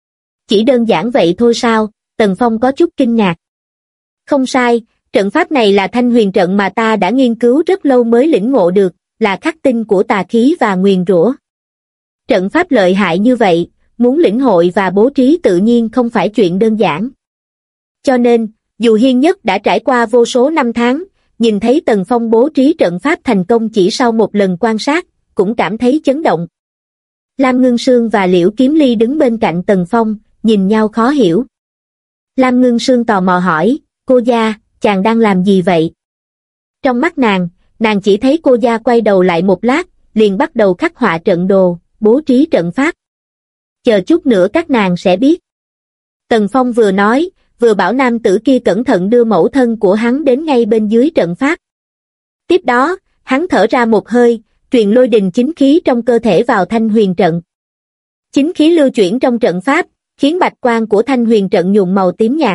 Chỉ đơn giản vậy thôi sao? Tần Phong có chút kinh ngạc. Không sai, trận pháp này là Thanh Huyền trận mà ta đã nghiên cứu rất lâu mới lĩnh ngộ được, là khắc tinh của tà khí và nguyền rủa. Trận pháp lợi hại như vậy, muốn lĩnh hội và bố trí tự nhiên không phải chuyện đơn giản. Cho nên, dù Hiên Nhất đã trải qua vô số năm tháng, nhìn thấy Tần Phong bố trí trận pháp thành công chỉ sau một lần quan sát, cũng cảm thấy chấn động. Lam Ngưng Sương và Liễu Kiếm Ly đứng bên cạnh Tần Phong, nhìn nhau khó hiểu. Lam Ngưng Sương tò mò hỏi, cô gia, chàng đang làm gì vậy? Trong mắt nàng chỉ thấy cô gia quay đầu lại một lát, liền bắt đầu khắc họa trận đồ, bố trí trận pháp. Chờ chút nữa các nàng sẽ biết. Tần Phong vừa nói, vừa bảo nam tử kia cẩn thận đưa mẫu thân của hắn đến ngay bên dưới trận pháp. Tiếp đó, hắn thở ra một hơi, truyền lôi đình chính khí trong cơ thể vào Thanh Huyền trận. Chính khí lưu chuyển trong trận pháp, khiến bạch quang của Thanh Huyền trận nhuộm màu tím nhạt.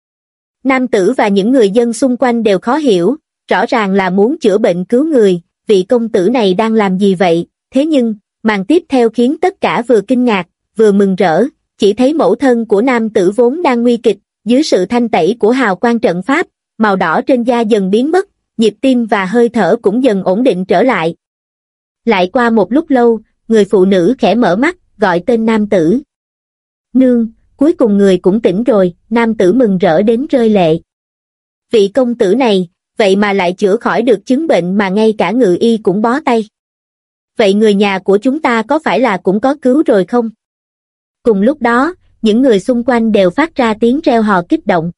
Nam tử và những người dân xung quanh đều khó hiểu, rõ ràng là muốn chữa bệnh cứu người, vị công tử này đang làm gì vậy? Thế nhưng, màn tiếp theo khiến tất cả vừa kinh ngạc, vừa mừng rỡ, chỉ thấy mẫu thân của nam tử vốn đang nguy kịch, dưới sự thanh tẩy của hào quang trận pháp, màu đỏ trên da dần biến mất, nhịp tim và hơi thở cũng dần ổn định trở lại. Lại qua một lúc lâu, người phụ nữ khẽ mở mắt, gọi tên nam tử. Nương, cuối cùng người cũng tỉnh rồi, nam tử mừng rỡ đến rơi lệ. Vị công tử này, vậy mà lại chữa khỏi được chứng bệnh mà ngay cả ngự y cũng bó tay. Vậy người nhà của chúng ta có phải là cũng có cứu rồi không? Cùng lúc đó, những người xung quanh đều phát ra tiếng reo hò kích động.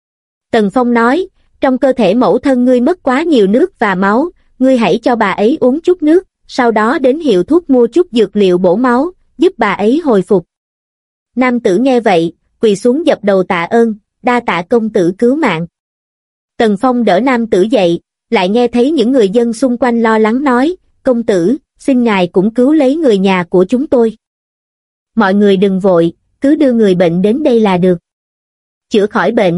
Tần Phong nói, trong cơ thể mẫu thân ngươi mất quá nhiều nước và máu, ngươi hãy cho bà ấy uống chút nước, sau đó đến hiệu thuốc mua chút dược liệu bổ máu, giúp bà ấy hồi phục. Nam tử nghe vậy, quỳ xuống dập đầu tạ ơn, đa tạ công tử cứu mạng. Tần Phong đỡ nam tử dậy, lại nghe thấy những người dân xung quanh lo lắng nói, công tử, xin ngài cũng cứu lấy người nhà của chúng tôi. Mọi người đừng vội, cứ đưa người bệnh đến đây là được. Chữa khỏi bệnh.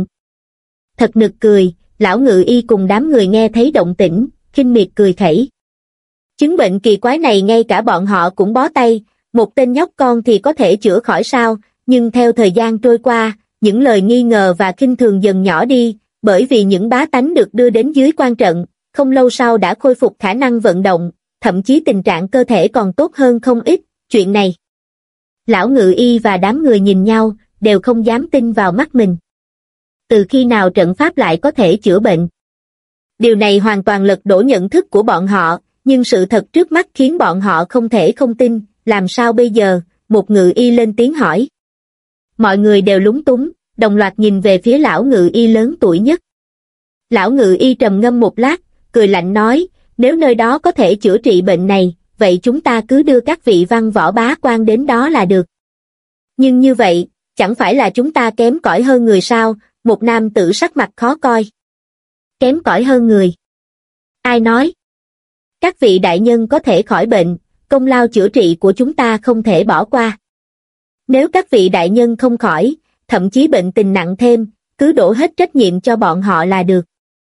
Thật nực cười, lão ngự y cùng đám người nghe thấy động tĩnh, khinh miệt cười khẩy. Chứng bệnh kỳ quái này ngay cả bọn họ cũng bó tay, một tên nhóc con thì có thể chữa khỏi sao, nhưng theo thời gian trôi qua, những lời nghi ngờ và khinh thường dần nhỏ đi, bởi vì những bá tánh được đưa đến dưới quan trận, không lâu sau đã khôi phục khả năng vận động, thậm chí tình trạng cơ thể còn tốt hơn không ít, chuyện này. Lão ngự y và đám người nhìn nhau, đều không dám tin vào mắt mình. Từ khi nào trận pháp lại có thể chữa bệnh? Điều này hoàn toàn lật đổ nhận thức của bọn họ, nhưng sự thật trước mắt khiến bọn họ không thể không tin, làm sao bây giờ? Một ngự y lên tiếng hỏi. Mọi người đều lúng túng, đồng loạt nhìn về phía lão ngự y lớn tuổi nhất. Lão ngự y trầm ngâm một lát, cười lạnh nói, nếu nơi đó có thể chữa trị bệnh này, vậy chúng ta cứ đưa các vị văn võ bá quan đến đó là được. Nhưng như vậy, chẳng phải là chúng ta kém cỏi hơn người sao? Một nam tử sắc mặt khó coi. Kém cỏi hơn người? Ai nói? Các vị đại nhân có thể khỏi bệnh, công lao chữa trị của chúng ta không thể bỏ qua. Nếu các vị đại nhân không khỏi, thậm chí bệnh tình nặng thêm, cứ đổ hết trách nhiệm cho bọn họ là được.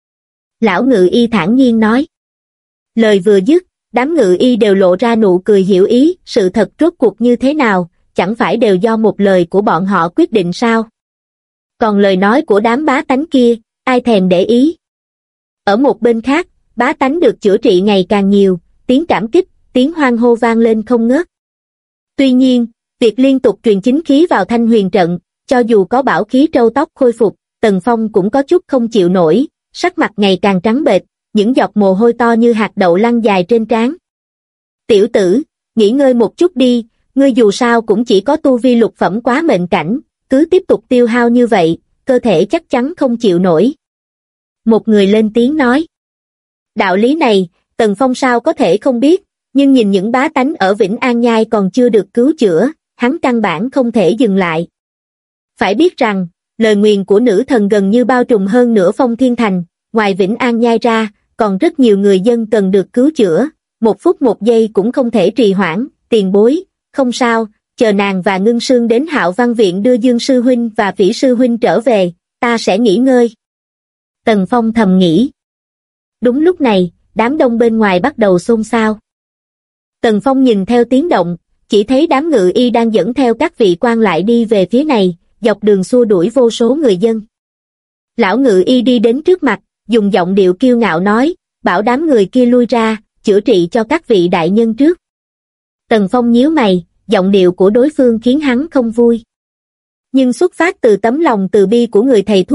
Lão ngự y thản nhiên nói. Lời vừa dứt, đám ngự y đều lộ ra nụ cười hiểu ý, sự thật rốt cuộc như thế nào, chẳng phải đều do một lời của bọn họ quyết định sao? Còn lời nói của đám bá tánh kia, ai thèm để ý? Ở một bên khác, bá tánh được chữa trị ngày càng nhiều, tiếng cảm kích, tiếng hoan hô vang lên không ngớt. Tuy nhiên, việc liên tục truyền chính khí vào Thanh Huyền trận, cho dù có bảo khí trâu tóc khôi phục, Tần Phong cũng có chút không chịu nổi, sắc mặt ngày càng trắng bệch, những giọt mồ hôi to như hạt đậu lăn dài trên trán. Tiểu tử, nghỉ ngơi một chút đi, ngươi dù sao cũng chỉ có tu vi lục phẩm quá mệnh cảnh, cứ tiếp tục tiêu hao như vậy, cơ thể chắc chắn không chịu nổi. Một người lên tiếng nói. Đạo lý này, Tần Phong sao có thể không biết, nhưng nhìn những bá tánh ở Vĩnh An Nhai còn chưa được cứu chữa, hắn căn bản không thể dừng lại. Phải biết rằng, lời nguyền của nữ thần gần như bao trùm hơn nửa Phong Thiên Thành, ngoài Vĩnh An Nhai ra, còn rất nhiều người dân cần được cứu chữa, một phút một giây cũng không thể trì hoãn, tiền bối, không sao, chờ nàng và Ngưng Sương đến Hạo Văn Viện đưa Dương Sư Huynh và Phỉ Sư Huynh trở về, ta sẽ nghỉ ngơi. Tần Phong thầm nghĩ. Đúng lúc này, đám đông bên ngoài bắt đầu xôn xao. Tần Phong nhìn theo tiếng động, chỉ thấy đám ngự y đang dẫn theo các vị quan lại đi về phía này, dọc đường xua đuổi vô số người dân. Lão ngự y đi đến trước mặt, dùng giọng điệu kiêu ngạo nói, bảo đám người kia lui ra, chữa trị cho các vị đại nhân trước. Tần Phong nhíu mày, giọng điệu của đối phương khiến hắn không vui. Nhưng xuất phát từ tấm lòng từ bi của người thầy thuốc,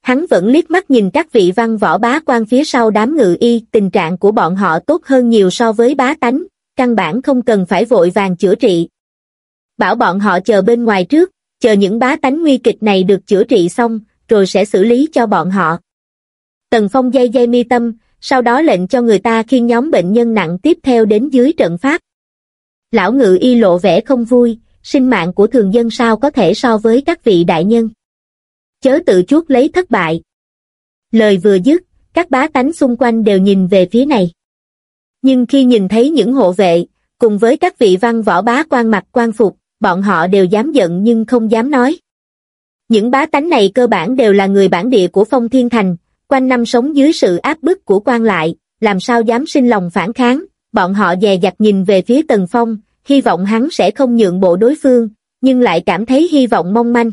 Hắn vẫn liếc mắt nhìn các vị văn võ bá quan phía sau đám ngự y, tình trạng của bọn họ tốt hơn nhiều so với bá tánh, căn bản không cần phải vội vàng chữa trị. Bảo bọn họ chờ bên ngoài trước, chờ những bá tánh nguy kịch này được chữa trị xong, rồi sẽ xử lý cho bọn họ. Tần Phong day day mi tâm, sau đó lệnh cho người ta khiêng nhóm bệnh nhân nặng tiếp theo đến dưới trận pháp. Lão ngự y lộ vẻ không vui, sinh mạng của thường dân sao có thể so với các vị đại nhân. Chớ tự chuốc lấy thất bại. Lời vừa dứt, các bá tánh xung quanh đều nhìn về phía này. Nhưng khi nhìn thấy những hộ vệ, cùng với các vị văn võ bá quan mặc quan phục, bọn họ đều dám giận nhưng không dám nói. Những bá tánh này cơ bản đều là người bản địa của Phong Thiên Thành, quanh năm sống dưới sự áp bức của quan lại, làm sao dám sinh lòng phản kháng, bọn họ dè dặt nhìn về phía Tần Phong, hy vọng hắn sẽ không nhượng bộ đối phương, nhưng lại cảm thấy hy vọng mong manh.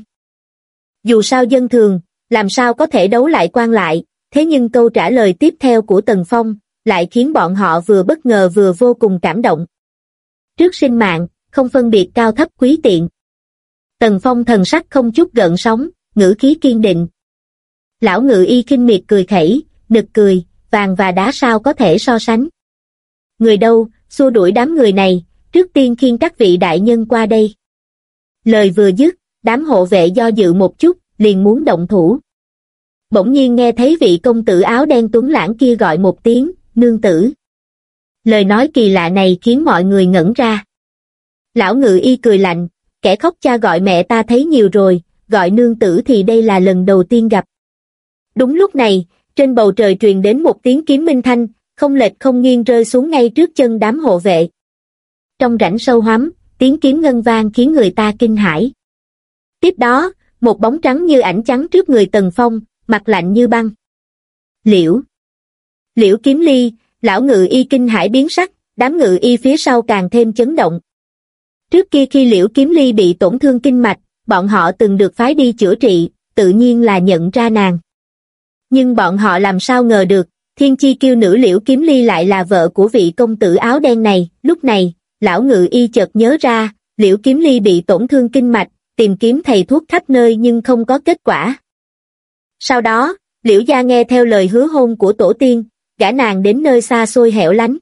Dù sao dân thường, làm sao có thể đấu lại quan lại, thế nhưng câu trả lời tiếp theo của Tần Phong, lại khiến bọn họ vừa bất ngờ vừa vô cùng cảm động. Trước sinh mạng, không phân biệt cao thấp quý tiện. Tần Phong thần sắc không chút gợn sóng, ngữ khí kiên định. Lão ngự y khinh miệt cười khẩy, nực cười, vàng và đá sao có thể so sánh. Người đâu, xua đuổi đám người này, trước tiên khiêng các vị đại nhân qua đây. Lời vừa dứt, đám hộ vệ do dự một chút, liền muốn động thủ. Bỗng nhiên nghe thấy vị công tử áo đen tuấn lãng kia gọi một tiếng, nương tử. Lời nói kỳ lạ này khiến mọi người ngẩn ra. Lão ngự y cười lạnh, kẻ khóc cha gọi mẹ ta thấy nhiều rồi, gọi nương tử thì đây là lần đầu tiên gặp. Đúng lúc này, trên bầu trời truyền đến một tiếng kiếm minh thanh, không lệch không nghiêng rơi xuống ngay trước chân đám hộ vệ. Trong rãnh sâu hoắm, tiếng kiếm ngân vang khiến người ta kinh hãi. Tiếp đó, một bóng trắng như ảnh trắng trước người Tần Phong, mặt lạnh như băng. Liễu Kiếm Ly, lão ngự y kinh hãi biến sắc, đám ngự y phía sau càng thêm chấn động. Trước kia khi Liễu Kiếm Ly bị tổn thương kinh mạch, bọn họ từng được phái đi chữa trị, tự nhiên là nhận ra nàng. Nhưng bọn họ làm sao ngờ được, thiên chi kiêu nữ Liễu Kiếm Ly lại là vợ của vị công tử áo đen này. Lúc này, lão ngự y chợt nhớ ra, Liễu Kiếm Ly bị tổn thương kinh mạch, tìm kiếm thầy thuốc khắp nơi nhưng không có kết quả. Sau đó, Liễu gia nghe theo lời hứa hôn của tổ tiên, gả nàng đến nơi xa xôi hẻo lánh.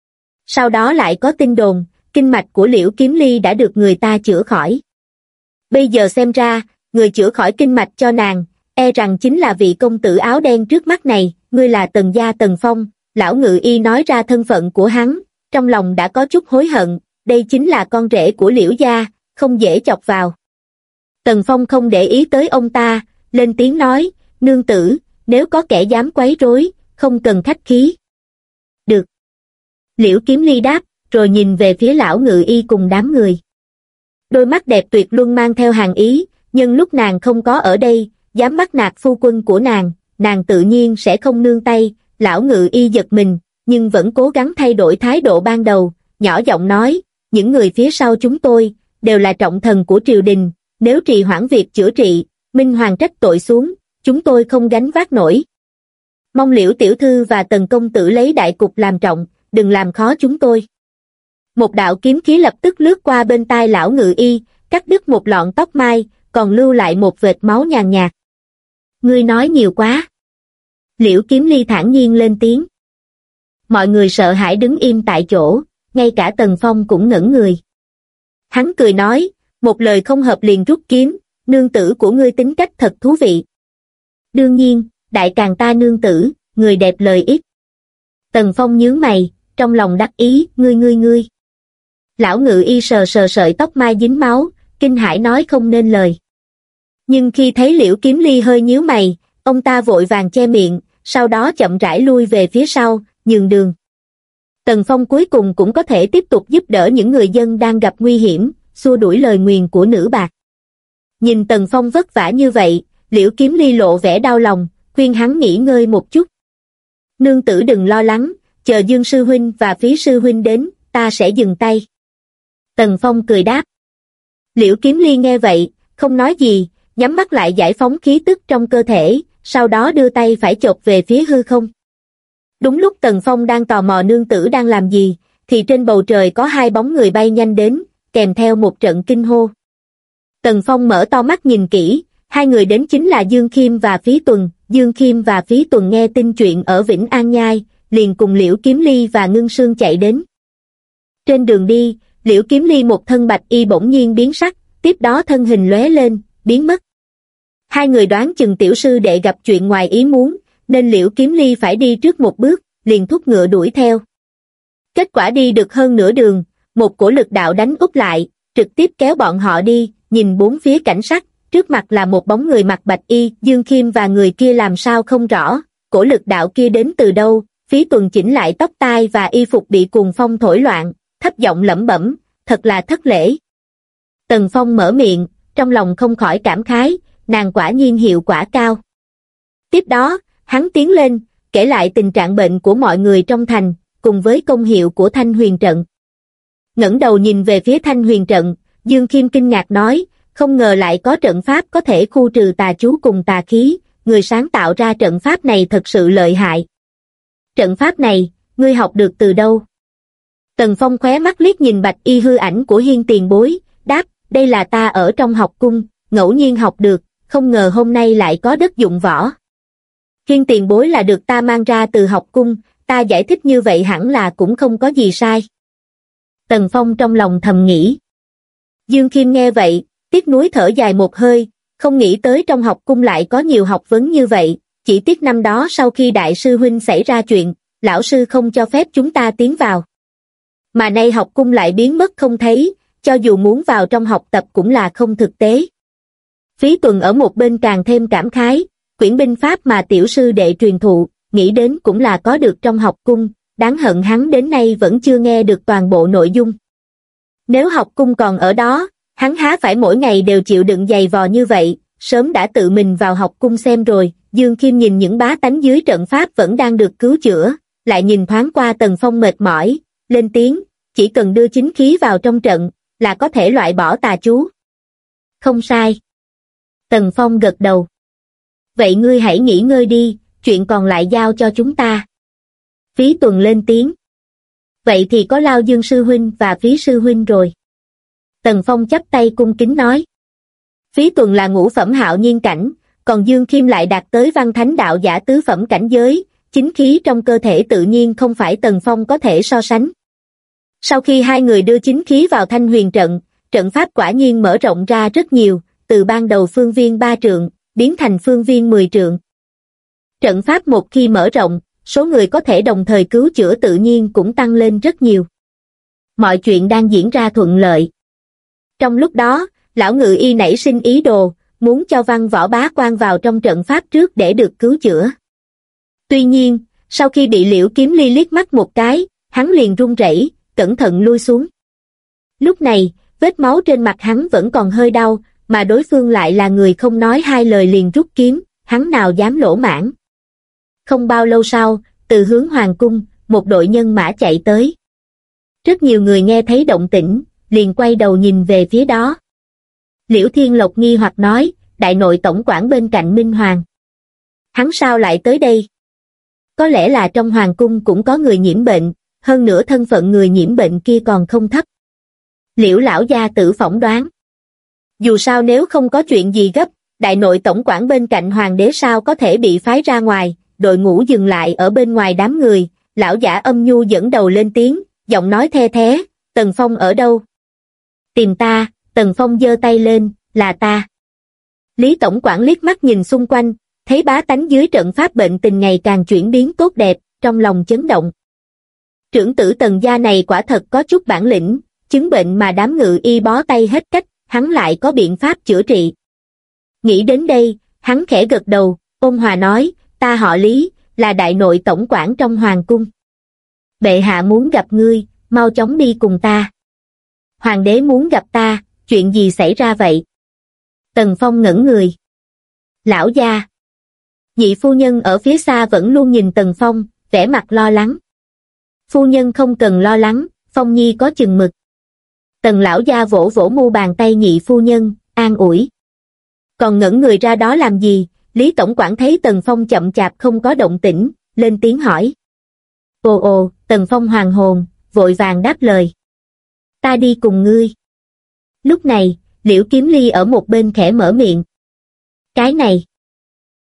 Sau đó lại có tin đồn, kinh mạch của Liễu Kiếm Ly đã được người ta chữa khỏi. Bây giờ xem ra, người chữa khỏi kinh mạch cho nàng, e rằng chính là vị công tử áo đen trước mắt này. Ngươi là Tần gia Tần Phong. Lão ngự y nói ra thân phận của hắn, trong lòng đã có chút hối hận, đây chính là con rể của Liễu gia, không dễ chọc vào. Tần Phong không để ý tới ông ta, lên tiếng nói, nương tử, nếu có kẻ dám quấy rối, không cần khách khí. Được. Liễu Kiếm Ly đáp, rồi nhìn về phía lão ngự y cùng đám người. Đôi mắt đẹp tuyệt luân mang theo hàn ý, nhưng lúc nàng không có ở đây, dám bắt nạt phu quân của nàng tự nhiên sẽ không nương tay. Lão ngự y giật mình, nhưng vẫn cố gắng thay đổi thái độ ban đầu, nhỏ giọng nói, những người phía sau chúng tôi, đều là trọng thần của triều đình, nếu trì hoãn việc chữa trị, Minh Hoàng trách tội xuống, chúng tôi không gánh vác nổi. Mong Liễu tiểu thư và Tần công tử lấy đại cục làm trọng, đừng làm khó chúng tôi. Một đạo kiếm khí lập tức lướt qua bên tai lão ngự y, cắt đứt một lọn tóc mai, còn lưu lại một vệt máu nhàn nhạt. Ngươi nói nhiều quá. Liễu Kiếm Ly thản nhiên lên tiếng. Mọi người sợ hãi đứng im tại chỗ, ngay cả Tần Phong cũng ngẩn người. Hắn cười nói, một lời không hợp liền rút kiếm, nương tử của ngươi tính cách thật thú vị. Đương nhiên, đại càng ta nương tử, người đẹp lời ít. Tần Phong nhướng mày, trong lòng đắc ý, ngươi. Lão ngự y sờ sợi tóc mai dính máu, kinh hãi nói không nên lời. Nhưng khi thấy Liễu Kiếm Ly hơi nhíu mày, ông ta vội vàng che miệng, sau đó chậm rãi lui về phía sau, nhường đường. Tần Phong cuối cùng cũng có thể tiếp tục giúp đỡ những người dân đang gặp nguy hiểm, xua đuổi lời nguyền của nữ bạc. Nhìn Tần Phong vất vả như vậy, Liễu Kiếm Ly lộ vẻ đau lòng, khuyên hắn nghỉ ngơi một chút. Nương tử đừng lo lắng, chờ Dương sư huynh và Phí sư huynh đến, ta sẽ dừng tay. Tần Phong cười đáp. Liễu Kiếm Ly nghe vậy, không nói gì, nhắm mắt lại giải phóng khí tức trong cơ thể, sau đó đưa tay phải chộp về phía hư không. Đúng lúc Tần Phong đang tò mò nương tử đang làm gì, thì trên bầu trời có hai bóng người bay nhanh đến, kèm theo một trận kinh hô. Tần Phong mở to mắt nhìn kỹ, hai người đến chính là Dương Khiêm và Phí Tuần, Dương Khiêm và Phí Tuần nghe tin chuyện ở Vĩnh An Nhai, liền cùng Liễu Kiếm Ly và Ngưng Sương chạy đến. Trên đường đi, Liễu Kiếm Ly một thân bạch y bỗng nhiên biến sắc, tiếp đó thân hình lóe lên, biến mất. Hai người đoán chừng tiểu sư đệ gặp chuyện ngoài ý muốn, nên Liễu Kiếm Ly phải đi trước một bước, liền thúc ngựa đuổi theo. Kết quả đi được hơn nửa đường, một cổ lực đạo đánh úp lại, trực tiếp kéo bọn họ đi, nhìn bốn phía cảnh sắc, trước mặt là một bóng người mặc bạch y, Dương Khiêm và người kia làm sao không rõ, cổ lực đạo kia đến từ đâu. Phí Tuần chỉnh lại tóc tai và y phục bị cuồng phong thổi loạn, thấp giọng lẩm bẩm, thật là thất lễ. Tần Phong mở miệng, trong lòng không khỏi cảm khái, nàng quả nhiên hiệu quả cao. Tiếp đó, hắn tiến lên, kể lại tình trạng bệnh của mọi người trong thành, cùng với công hiệu của Thanh Huyền Trận. Ngẩng đầu nhìn về phía Thanh Huyền Trận, Dương Khiêm kinh ngạc nói, không ngờ lại có trận pháp có thể khu trừ tà chú cùng tà khí, người sáng tạo ra trận pháp này thật sự lợi hại. Trận pháp này, ngươi học được từ đâu? Tần Phong khóe mắt liếc nhìn bạch y hư ảnh của Hiên tiền bối, đáp, đây là ta ở trong học cung, ngẫu nhiên học được, không ngờ hôm nay lại có đất dụng võ. Hiên tiền bối là được ta mang ra từ học cung, ta giải thích như vậy hẳn là cũng không có gì sai. Tần Phong trong lòng thầm nghĩ. Dương Khiêm nghe vậy, tiếc nuối thở dài một hơi, không nghĩ tới trong học cung lại có nhiều học vấn như vậy, chỉ tiếc năm đó sau khi đại sư huynh xảy ra chuyện, lão sư không cho phép chúng ta tiến vào. Mà nay học cung lại biến mất không thấy, cho dù muốn vào trong học tập cũng là không thực tế. Phí Tuần ở một bên càng thêm cảm khái, quyển binh pháp mà tiểu sư đệ truyền thụ, nghĩ đến cũng là có được trong học cung, đáng hận hắn đến nay vẫn chưa nghe được toàn bộ nội dung. Nếu học cung còn ở đó, hắn há phải mỗi ngày đều chịu đựng giày vò như vậy, sớm đã tự mình vào học cung xem rồi. Dương Khiêm nhìn những bá tánh dưới trận pháp vẫn đang được cứu chữa, lại nhìn thoáng qua Tần Phong mệt mỏi, lên tiếng, chỉ cần đưa chính khí vào trong trận, là có thể loại bỏ tà chú. Không sai. Tần Phong gật đầu. Vậy ngươi hãy nghỉ ngơi đi, chuyện còn lại giao cho chúng ta. Phí Tuần lên tiếng. Vậy thì có Lao Dương sư huynh và Phí sư huynh rồi. Tần Phong chắp tay cung kính nói. Phí Tuần là ngũ phẩm hạo nhiên cảnh, còn Dương Khiêm lại đạt tới văn thánh đạo giả tứ phẩm cảnh giới, chính khí trong cơ thể tự nhiên không phải Tần Phong có thể so sánh. Sau khi hai người đưa chính khí vào Thanh Huyền Trận, trận pháp quả nhiên mở rộng ra rất nhiều, từ ban đầu phương viên 3 trượng, biến thành phương viên 10 trượng. Trận pháp một khi mở rộng, số người có thể đồng thời cứu chữa tự nhiên cũng tăng lên rất nhiều. Mọi chuyện đang diễn ra thuận lợi. Trong lúc đó, lão ngự y nảy sinh ý đồ, muốn cho văn võ bá quan vào trong trận pháp trước để được cứu chữa. Tuy nhiên, sau khi bị Liễu Kiếm Ly liếc mắt một cái, hắn liền run rẩy, cẩn thận lui xuống. Lúc này, vết máu trên mặt hắn vẫn còn hơi đau, mà đối phương lại là người không nói hai lời liền rút kiếm, hắn nào dám lỗ mãng. Không bao lâu sau, từ hướng hoàng cung, một đội nhân mã chạy tới. Rất nhiều người nghe thấy động tĩnh, liền quay đầu nhìn về phía đó. Liễu Thiên Lộc nghi hoặc nói, đại nội tổng quản bên cạnh Minh Hoàng. Hắn sao lại tới đây? Có lẽ là trong hoàng cung cũng có người nhiễm bệnh, hơn nữa thân phận người nhiễm bệnh kia còn không thấp. Liễu lão gia tử phỏng đoán. Dù sao nếu không có chuyện gì gấp, đại nội tổng quản bên cạnh hoàng đế sao có thể bị phái ra ngoài, đội ngũ dừng lại ở bên ngoài đám người, lão giả âm nhu dẫn đầu lên tiếng, giọng nói the thé, Tần Phong ở đâu? Tìm ta. Tần Phong giơ tay lên, là ta. Lý tổng quản liếc mắt nhìn xung quanh, thấy bá tánh dưới trận pháp bệnh tình ngày càng chuyển biến tốt đẹp, trong lòng chấn động. Trưởng tử Tần gia này quả thật có chút bản lĩnh, chứng bệnh mà đám ngự y bó tay hết cách, hắn lại có biện pháp chữa trị. Nghĩ đến đây, hắn khẽ gật đầu, ôn hòa nói, ta họ Lý, là đại nội tổng quản trong hoàng cung. Bệ hạ muốn gặp ngươi, mau chóng đi cùng ta. Hoàng đế muốn gặp ta, chuyện gì xảy ra vậy? Tần Phong ngẩn người. Lão gia. Nhị phu nhân ở phía xa vẫn luôn nhìn Tần Phong, vẻ mặt lo lắng. Phu nhân không cần lo lắng, Phong Nhi có chừng mực. Tần lão gia vỗ vỗ mu bàn tay nhị phu nhân, an ủi. Còn ngẩn người ra đó làm gì? Lý tổng quản thấy Tần Phong chậm chạp không có động tĩnh, lên tiếng hỏi. Ồ, Tần Phong hoàn hồn, vội vàng đáp lời. Ta đi cùng ngươi. Lúc này, Liễu Kiếm Ly ở một bên khẽ mở miệng. Cái này.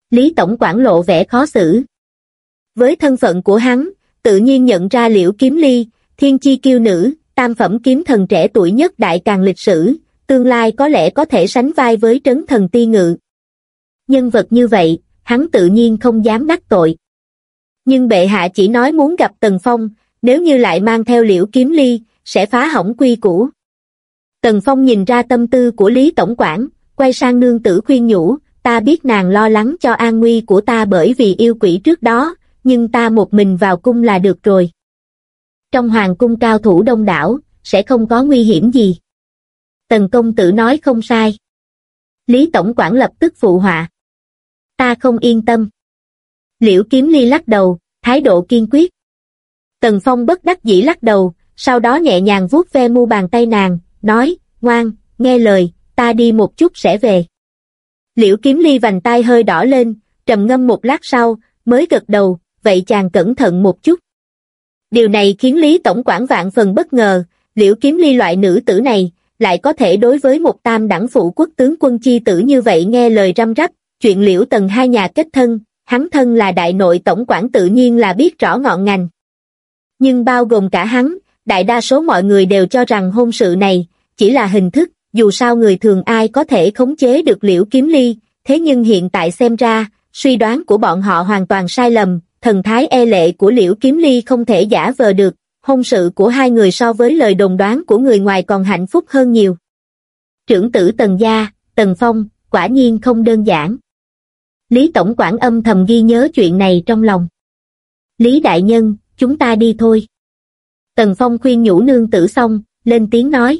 Lý tổng quản lộ vẻ khó xử. Với thân phận của hắn, tự nhiên nhận ra Liễu Kiếm Ly, thiên chi kiêu nữ, tam phẩm kiếm thần trẻ tuổi nhất đại càn lịch sử, tương lai có lẽ có thể sánh vai với Trấn Thần Ti Ngự. Nhân vật như vậy, hắn tự nhiên không dám đắc tội. Nhưng bệ hạ chỉ nói muốn gặp Tần Phong, nếu như lại mang theo Liễu Kiếm Ly, sẽ phá hỏng quy củ. Tần Phong nhìn ra tâm tư của Lý tổng quản, quay sang nương tử khuyên nhủ, ta biết nàng lo lắng cho an nguy của ta bởi vì yêu quỷ trước đó, nhưng ta một mình vào cung là được rồi. Trong hoàng cung cao thủ đông đảo, sẽ không có nguy hiểm gì. Tần công tử nói không sai. Lý tổng quản lập tức phụ họa. Ta không yên tâm. Liễu Kiếm Ly lắc đầu, thái độ kiên quyết. Tần Phong bất đắc dĩ lắc đầu, sau đó nhẹ nhàng vuốt ve mu bàn tay nàng, nói, ngoan, nghe lời, ta đi một chút sẽ về. Liễu Kiếm Ly vành tai hơi đỏ lên, trầm ngâm một lát sau, mới gật đầu, vậy chàng cẩn thận một chút. Điều này khiến Lý tổng quản vạn phần bất ngờ, Liễu Kiếm Ly loại nữ tử này, lại có thể đối với một tam đẳng phụ quốc tướng quân chi tử như vậy nghe lời răm rắp, chuyện Liễu Tần hai nhà kết thân, hắn thân là đại nội tổng quản tự nhiên là biết rõ ngọn ngành. Nhưng bao gồm cả hắn, đại đa số mọi người đều cho rằng hôn sự này chỉ là hình thức, dù sao người thường ai có thể khống chế được Liễu Kiếm Ly, thế nhưng hiện tại xem ra, suy đoán của bọn họ hoàn toàn sai lầm, thần thái e lệ của Liễu Kiếm Ly không thể giả vờ được, hôn sự của hai người so với lời đồn đoán của người ngoài còn hạnh phúc hơn nhiều. Trưởng tử Tần gia, Tần Phong, quả nhiên không đơn giản. Lý tổng quản âm thầm ghi nhớ chuyện này trong lòng. Lý đại nhân, chúng ta đi thôi. Tần Phong khuyên nhủ nương tử xong, lên tiếng nói.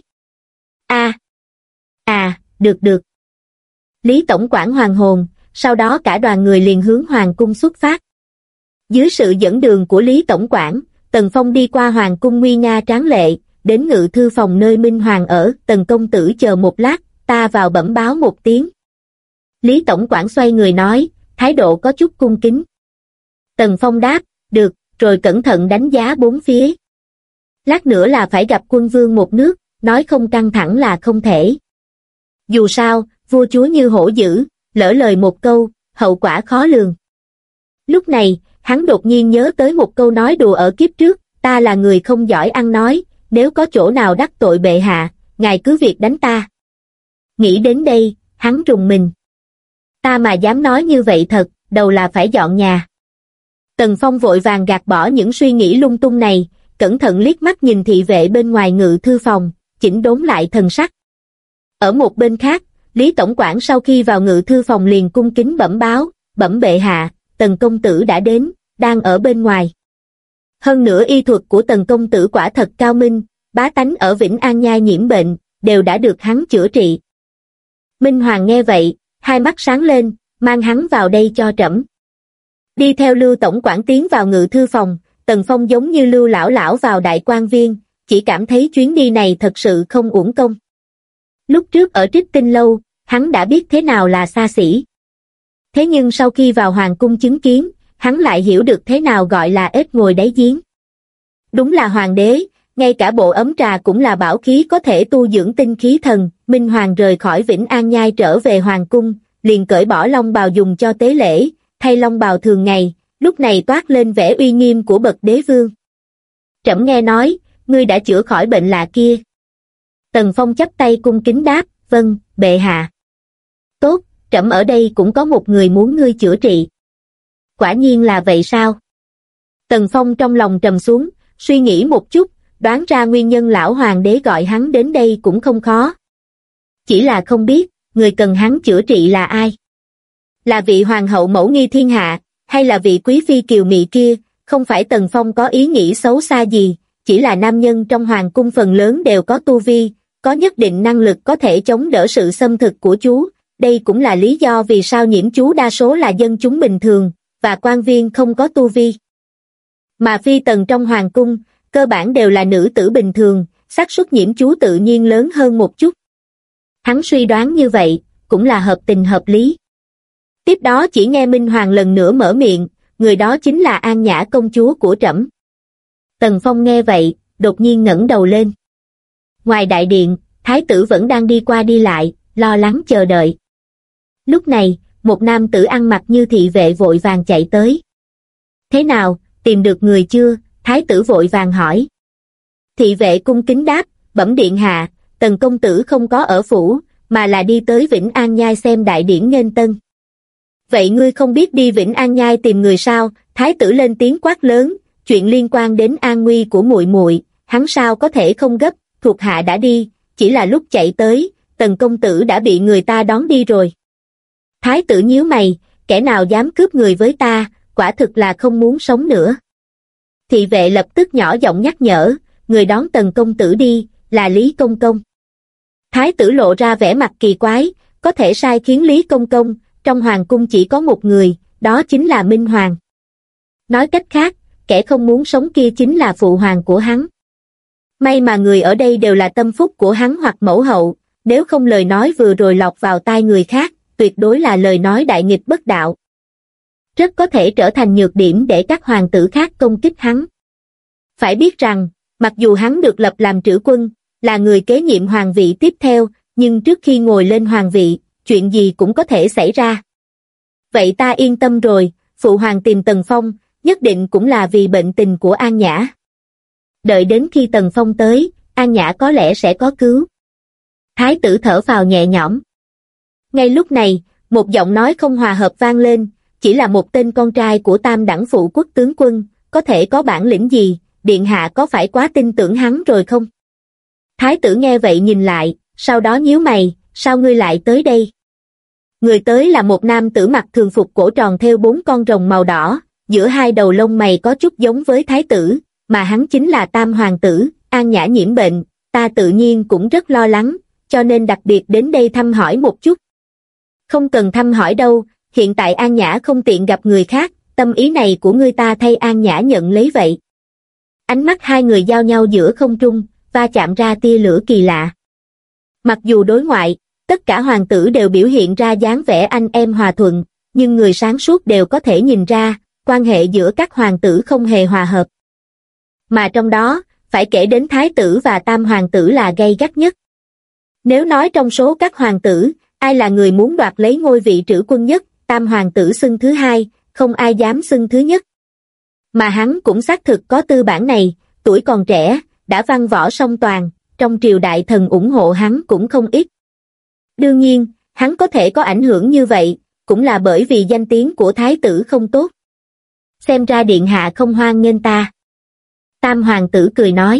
Được. Lý tổng quản hoàng hồn, sau đó cả đoàn người liền hướng hoàng cung xuất phát. Dưới sự dẫn đường của Lý tổng quản, Tần Phong đi qua hoàng cung nguy nga tráng lệ, đến ngự thư phòng nơi Minh Hoàng ở, Tần công tử chờ một lát, ta vào bẩm báo một tiếng. Lý tổng quản xoay người nói, thái độ có chút cung kính. Tần Phong đáp, được, rồi cẩn thận đánh giá bốn phía. Lát nữa là phải gặp quân vương một nước, nói không căng thẳng là không thể. Dù sao, vua chúa như hổ dữ, lỡ lời một câu, hậu quả khó lường. Lúc này, hắn đột nhiên nhớ tới một câu nói đùa ở kiếp trước, ta là người không giỏi ăn nói, nếu có chỗ nào đắc tội bệ hạ, ngài cứ việc đánh ta. Nghĩ đến đây, hắn rùng mình. Ta mà dám nói như vậy thật, đầu là phải dọn nhà. Tần Phong vội vàng gạt bỏ những suy nghĩ lung tung này, cẩn thận liếc mắt nhìn thị vệ bên ngoài ngự thư phòng, chỉnh đốn lại thần sắc. Ở một bên khác, Lý tổng quản sau khi vào ngự thư phòng liền cung kính bẩm báo, bẩm bệ hạ, Tần công tử đã đến, đang ở bên ngoài. Hơn nữa y thuật của Tần công tử quả thật cao minh, bá tánh ở Vĩnh An Nhai nhiễm bệnh, đều đã được hắn chữa trị. Minh Hoàng nghe vậy, hai mắt sáng lên, mang hắn vào đây cho trẫm. Đi theo Lưu tổng quản tiến vào ngự thư phòng, Tần Phong giống như Lưu lão vào đại quan viên, chỉ cảm thấy chuyến đi này thật sự không uổng công. Lúc trước ở Trích Tinh lâu, hắn đã biết thế nào là xa xỉ. Thế nhưng sau khi vào hoàng cung chứng kiến, hắn lại hiểu được thế nào gọi là ếch ngồi đáy giếng. Đúng là hoàng đế, ngay cả bộ ấm trà cũng là bảo khí có thể tu dưỡng tinh khí thần. Minh Hoàng rời khỏi Vĩnh An Nhai trở về hoàng cung, liền cởi bỏ long bào dùng cho tế lễ, thay long bào thường ngày, lúc này toát lên vẻ uy nghiêm của bậc đế vương. Trẫm nghe nói, ngươi đã chữa khỏi bệnh lạ kia. Tần Phong chắp tay cung kính đáp, vâng, bệ hạ. Tốt, trẫm ở đây cũng có một người muốn ngươi chữa trị. Quả nhiên là vậy sao? Tần Phong trong lòng trầm xuống, suy nghĩ một chút, đoán ra nguyên nhân lão hoàng đế gọi hắn đến đây cũng không khó. Chỉ là không biết, người cần hắn chữa trị là ai? Là vị hoàng hậu mẫu nghi thiên hạ, hay là vị quý phi kiều mị kia? Không phải Tần Phong có ý nghĩ xấu xa gì, chỉ là nam nhân trong hoàng cung phần lớn đều có tu vi, có nhất định năng lực có thể chống đỡ sự xâm thực của chú. Đây cũng là lý do vì sao nhiễm chú đa số là dân chúng bình thường, và quan viên không có tu vi. Mà phi tần trong hoàng cung, cơ bản đều là nữ tử bình thường, xác suất nhiễm chú tự nhiên lớn hơn một chút. Hắn suy đoán như vậy, cũng là hợp tình hợp lý. Tiếp đó chỉ nghe Minh Hoàng lần nữa mở miệng, người đó chính là An Nhã công chúa của trẫm. Tần Phong nghe vậy, đột nhiên ngẩng đầu lên. Ngoài đại điện, thái tử vẫn đang đi qua đi lại, lo lắng chờ đợi. Lúc này, một nam tử ăn mặc như thị vệ vội vàng chạy tới. Thế nào, tìm được người chưa? Thái tử vội vàng hỏi. Thị vệ cung kính đáp, bẩm điện hạ, Tần công tử không có ở phủ, mà là đi tới Vĩnh An Nhai xem đại điển nghênh tân. Vậy ngươi không biết đi Vĩnh An Nhai tìm người sao? Thái tử lên tiếng quát lớn, chuyện liên quan đến an nguy của muội muội, hắn sao có thể không gấp, thuộc hạ đã đi, chỉ là lúc chạy tới, Tần công tử đã bị người ta đón đi rồi. Thái tử nhíu mày, kẻ nào dám cướp người với ta, quả thực là không muốn sống nữa. Thị vệ lập tức nhỏ giọng nhắc nhở, người đón Tần công tử đi, là Lý Công Công. Thái tử lộ ra vẻ mặt kỳ quái, có thể sai khiến Lý Công Công, trong hoàng cung chỉ có một người, đó chính là Minh Hoàng. Nói cách khác, kẻ không muốn sống kia chính là phụ hoàng của hắn. May mà người ở đây đều là tâm phúc của hắn hoặc mẫu hậu, nếu không lời nói vừa rồi lọt vào tai người khác, tuyệt đối là lời nói đại nghịch bất đạo. Rất có thể trở thành nhược điểm để các hoàng tử khác công kích hắn. Phải biết rằng, mặc dù hắn được lập làm trữ quân, là người kế nhiệm hoàng vị tiếp theo, nhưng trước khi ngồi lên hoàng vị, chuyện gì cũng có thể xảy ra. Vậy ta yên tâm rồi, phụ hoàng tìm Tần Phong, nhất định cũng là vì bệnh tình của An Nhã. Đợi đến khi Tần Phong tới, An Nhã có lẽ sẽ có cứu. Thái tử thở phào nhẹ nhõm. Ngay lúc này, một giọng nói không hòa hợp vang lên, chỉ là một tên con trai của tam đẳng phụ quốc tướng quân, có thể có bản lĩnh gì, điện hạ có phải quá tin tưởng hắn rồi không? Thái tử nghe vậy nhìn lại, sau đó nhíu mày, sao ngươi lại tới đây? Người tới là một nam tử mặc thường phục cổ tròn thêu 4 con rồng màu đỏ, giữa hai đầu lông mày có chút giống với thái tử, mà hắn chính là tam hoàng tử, An Nhã nhiễm bệnh, ta tự nhiên cũng rất lo lắng, cho nên đặc biệt đến đây thăm hỏi một chút. Không cần thăm hỏi đâu, hiện tại An Nhã không tiện gặp người khác, tâm ý này của ngươi ta thay An Nhã nhận lấy vậy. Ánh mắt hai người giao nhau giữa không trung, va chạm ra tia lửa kỳ lạ. Mặc dù đối ngoại, tất cả hoàng tử đều biểu hiện ra dáng vẻ anh em hòa thuận, nhưng người sáng suốt đều có thể nhìn ra, quan hệ giữa các hoàng tử không hề hòa hợp. Mà trong đó, phải kể đến thái tử và tam hoàng tử là gay gắt nhất. Nếu nói trong số các hoàng tử, ai là người muốn đoạt lấy ngôi vị trữ quân nhất, tam hoàng tử xưng thứ hai, không ai dám xưng thứ nhất. Mà hắn cũng xác thực có tư bản này, tuổi còn trẻ, đã văn võ song toàn, trong triều đại thần ủng hộ hắn cũng không ít. Đương nhiên, hắn có thể có ảnh hưởng như vậy, cũng là bởi vì danh tiếng của thái tử không tốt. Xem ra điện hạ không hoan nghênh ta. Tam hoàng tử cười nói.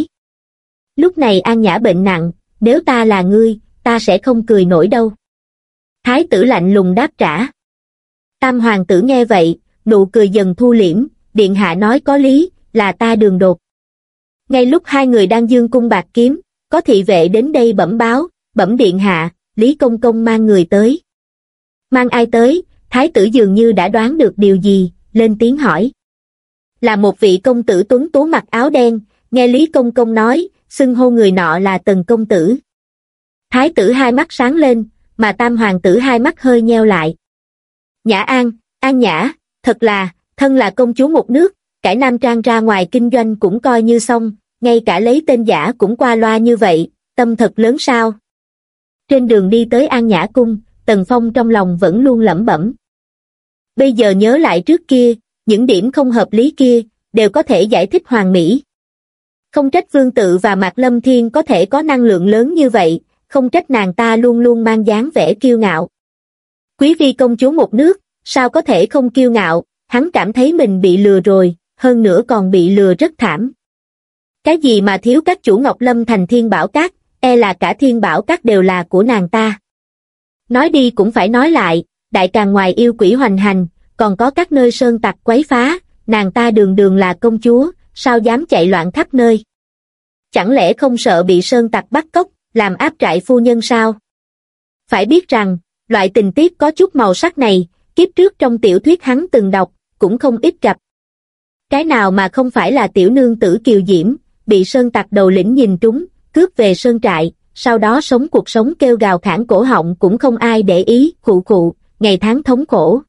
Lúc này An Nhã bệnh nặng, nếu ta là ngươi, ta sẽ không cười nổi đâu. Thái tử lạnh lùng đáp trả. Tam hoàng tử nghe vậy, nụ cười dần thu liễm, điện hạ nói có lý, là ta đường đột. Ngay lúc hai người đang dương cung bạc kiếm, có thị vệ đến đây bẩm báo, bẩm điện hạ, Lý Công Công mang người tới. Mang ai tới? Thái tử dường như đã đoán được điều gì, lên tiếng hỏi. Là một vị công tử tuấn tú mặc áo đen, nghe Lý Công Công nói, xưng hô người nọ là Tần công tử. Thái tử hai mắt sáng lên, mà tam hoàng tử hai mắt hơi nheo lại. Nhã An, An Nhã, thật là, thân là công chúa một nước, cải nam trang ra ngoài kinh doanh cũng coi như xong, ngay cả lấy tên giả cũng qua loa như vậy, tâm thật lớn sao? Trên đường đi tới An Nhã cung, Tần Phong trong lòng vẫn luôn lẩm bẩm. Bây giờ nhớ lại trước kia, những điểm không hợp lý kia, đều có thể giải thích hoàn mỹ. Không trách Vương Tự và Mạc Lâm Thiên có thể có năng lượng lớn như vậy, không trách nàng ta luôn luôn mang dáng vẻ kiêu ngạo. Quý vi công chúa một nước, sao có thể không kiêu ngạo, hắn cảm thấy mình bị lừa rồi, hơn nữa còn bị lừa rất thảm. Cái gì mà thiếu các chủ Ngọc Lâm thành Thiên Bảo Các, e là cả Thiên Bảo Các đều là của nàng ta. Nói đi cũng phải nói lại, đại càng ngoài yêu quỷ hoành hành, còn có các nơi sơn tặc quấy phá, nàng ta đường đường là công chúa, sao dám chạy loạn khắp nơi. Chẳng lẽ không sợ bị sơn tặc bắt cóc, làm áp trại phu nhân sao? Phải biết rằng, loại tình tiết có chút màu sắc này, kiếp trước trong tiểu thuyết hắn từng đọc, cũng không ít gặp. Cái nào mà không phải là tiểu nương tử kiều diễm, bị sơn tặc đầu lĩnh nhìn trúng, cướp về sơn trại, sau đó sống cuộc sống kêu gào khản cổ họng cũng không ai để ý, khụ khụ, ngày tháng thống khổ.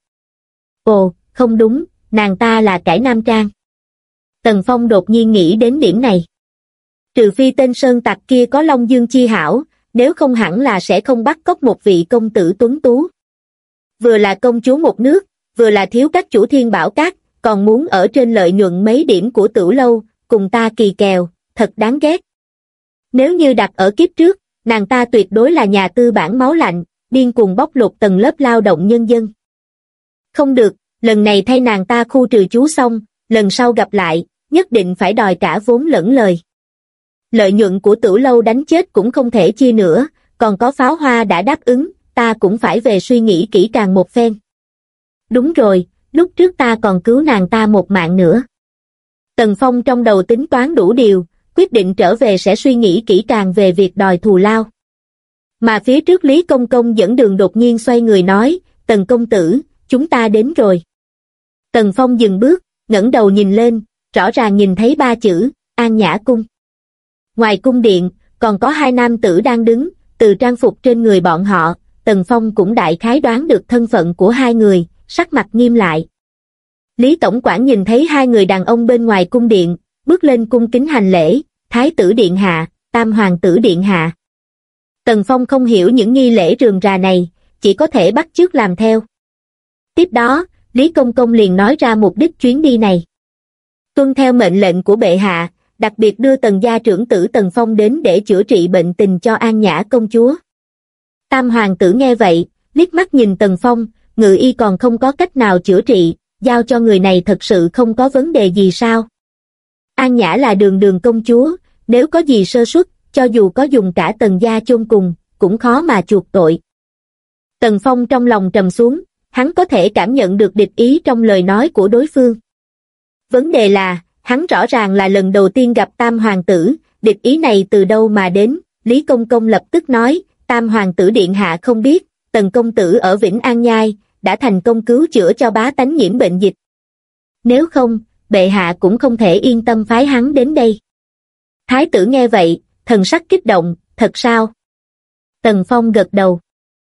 Ồ, không đúng, nàng ta là cải nam trang. Tần Phong đột nhiên nghĩ đến điểm này. Trừ phi tên sơn tặc kia có Long Dương chi hảo, nếu không hẳn là sẽ không bắt cóc một vị công tử tuấn tú. Vừa là công chúa một nước, vừa là thiếu các chủ thiên bảo các, còn muốn ở trên lợi nhuận mấy điểm của Tửu lâu, cùng ta kỳ kèo, thật đáng ghét. Nếu như đặt ở kiếp trước, nàng ta tuyệt đối là nhà tư bản máu lạnh, điên cuồng bóc lột tầng lớp lao động nhân dân. Không được, lần này thay nàng ta khu trừ chú xong, lần sau gặp lại, nhất định phải đòi cả vốn lẫn lời. Lợi nhuận của Tửu lâu đánh chết cũng không thể chia nữa, còn có pháo hoa đã đáp ứng, ta cũng phải về suy nghĩ kỹ càng một phen. Đúng rồi, lúc trước ta còn cứu nàng ta một mạng nữa. Tần Phong trong đầu tính toán đủ điều, quyết định trở về sẽ suy nghĩ kỹ càng về việc đòi thù lao. Mà phía trước Lý Công Công dẫn đường đột nhiên xoay người nói, Tần công tử, chúng ta đến rồi. Tần Phong dừng bước, ngẩng đầu nhìn lên, rõ ràng nhìn thấy 3 chữ, An Nhã Cung. Ngoài cung điện, còn có 2 nam tử đang đứng, từ trang phục trên người bọn họ, Tần Phong cũng đại khái đoán được thân phận của 2 người, sắc mặt nghiêm lại. Lý Tổng quản nhìn thấy 2 người đàn ông bên ngoài cung điện, bước lên cung kính hành lễ, Thái tử điện hạ, Tam hoàng tử điện hạ. Tần Phong không hiểu những nghi lễ rườm rà này, chỉ có thể bắt chước làm theo. Tiếp đó, Lý Công Công liền nói ra mục đích chuyến đi này. Tuân theo mệnh lệnh của bệ hạ, đặc biệt đưa Tần gia trưởng tử Tần Phong đến để chữa trị bệnh tình cho An Nhã công chúa. Tam hoàng tử nghe vậy, liếc mắt nhìn Tần Phong, ngự y còn không có cách nào chữa trị, giao cho người này thật sự không có vấn đề gì sao? An Nhã là đường đường công chúa, nếu có gì sơ suất, cho dù có dùng cả Tần gia chôn cùng, cũng khó mà chuộc tội. Tần Phong trong lòng trầm xuống, hắn có thể cảm nhận được địch ý trong lời nói của đối phương. Vấn đề là, hắn rõ ràng là lần đầu tiên gặp Tam hoàng tử, địch ý này từ đâu mà đến? Lý Công Công lập tức nói, Tam hoàng tử điện hạ không biết, Tần công tử ở Vĩnh An Nhai, đã thành công cứu chữa cho bá tánh nhiễm bệnh dịch. Nếu không, bệ hạ cũng không thể yên tâm phái hắn đến đây. Thái tử nghe vậy, thần sắc kích động, thật sao? Tần Phong gật đầu.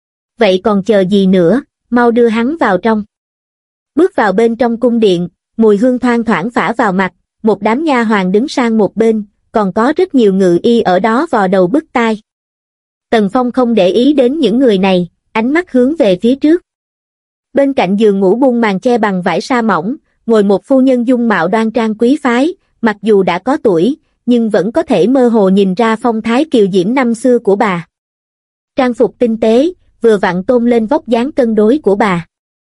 Vậy còn chờ gì nữa, mau đưa hắn vào trong. Bước vào bên trong cung điện, mùi hương thoang thoảng phả vào mặt, một đám nha hoàn đứng sang một bên, còn có rất nhiều ngự y ở đó vò đầu bứt tai. Tần Phong không để ý đến những người này, ánh mắt hướng về phía trước. Bên cạnh giường ngủ buông màn che bằng vải sa mỏng, ngồi một phu nhân dung mạo đoan trang quý phái, mặc dù đã có tuổi, nhưng vẫn có thể mơ hồ nhìn ra phong thái kiều diễm năm xưa của bà. Trang phục tinh tế, vừa vặn tôn lên vóc dáng cân đối của bà.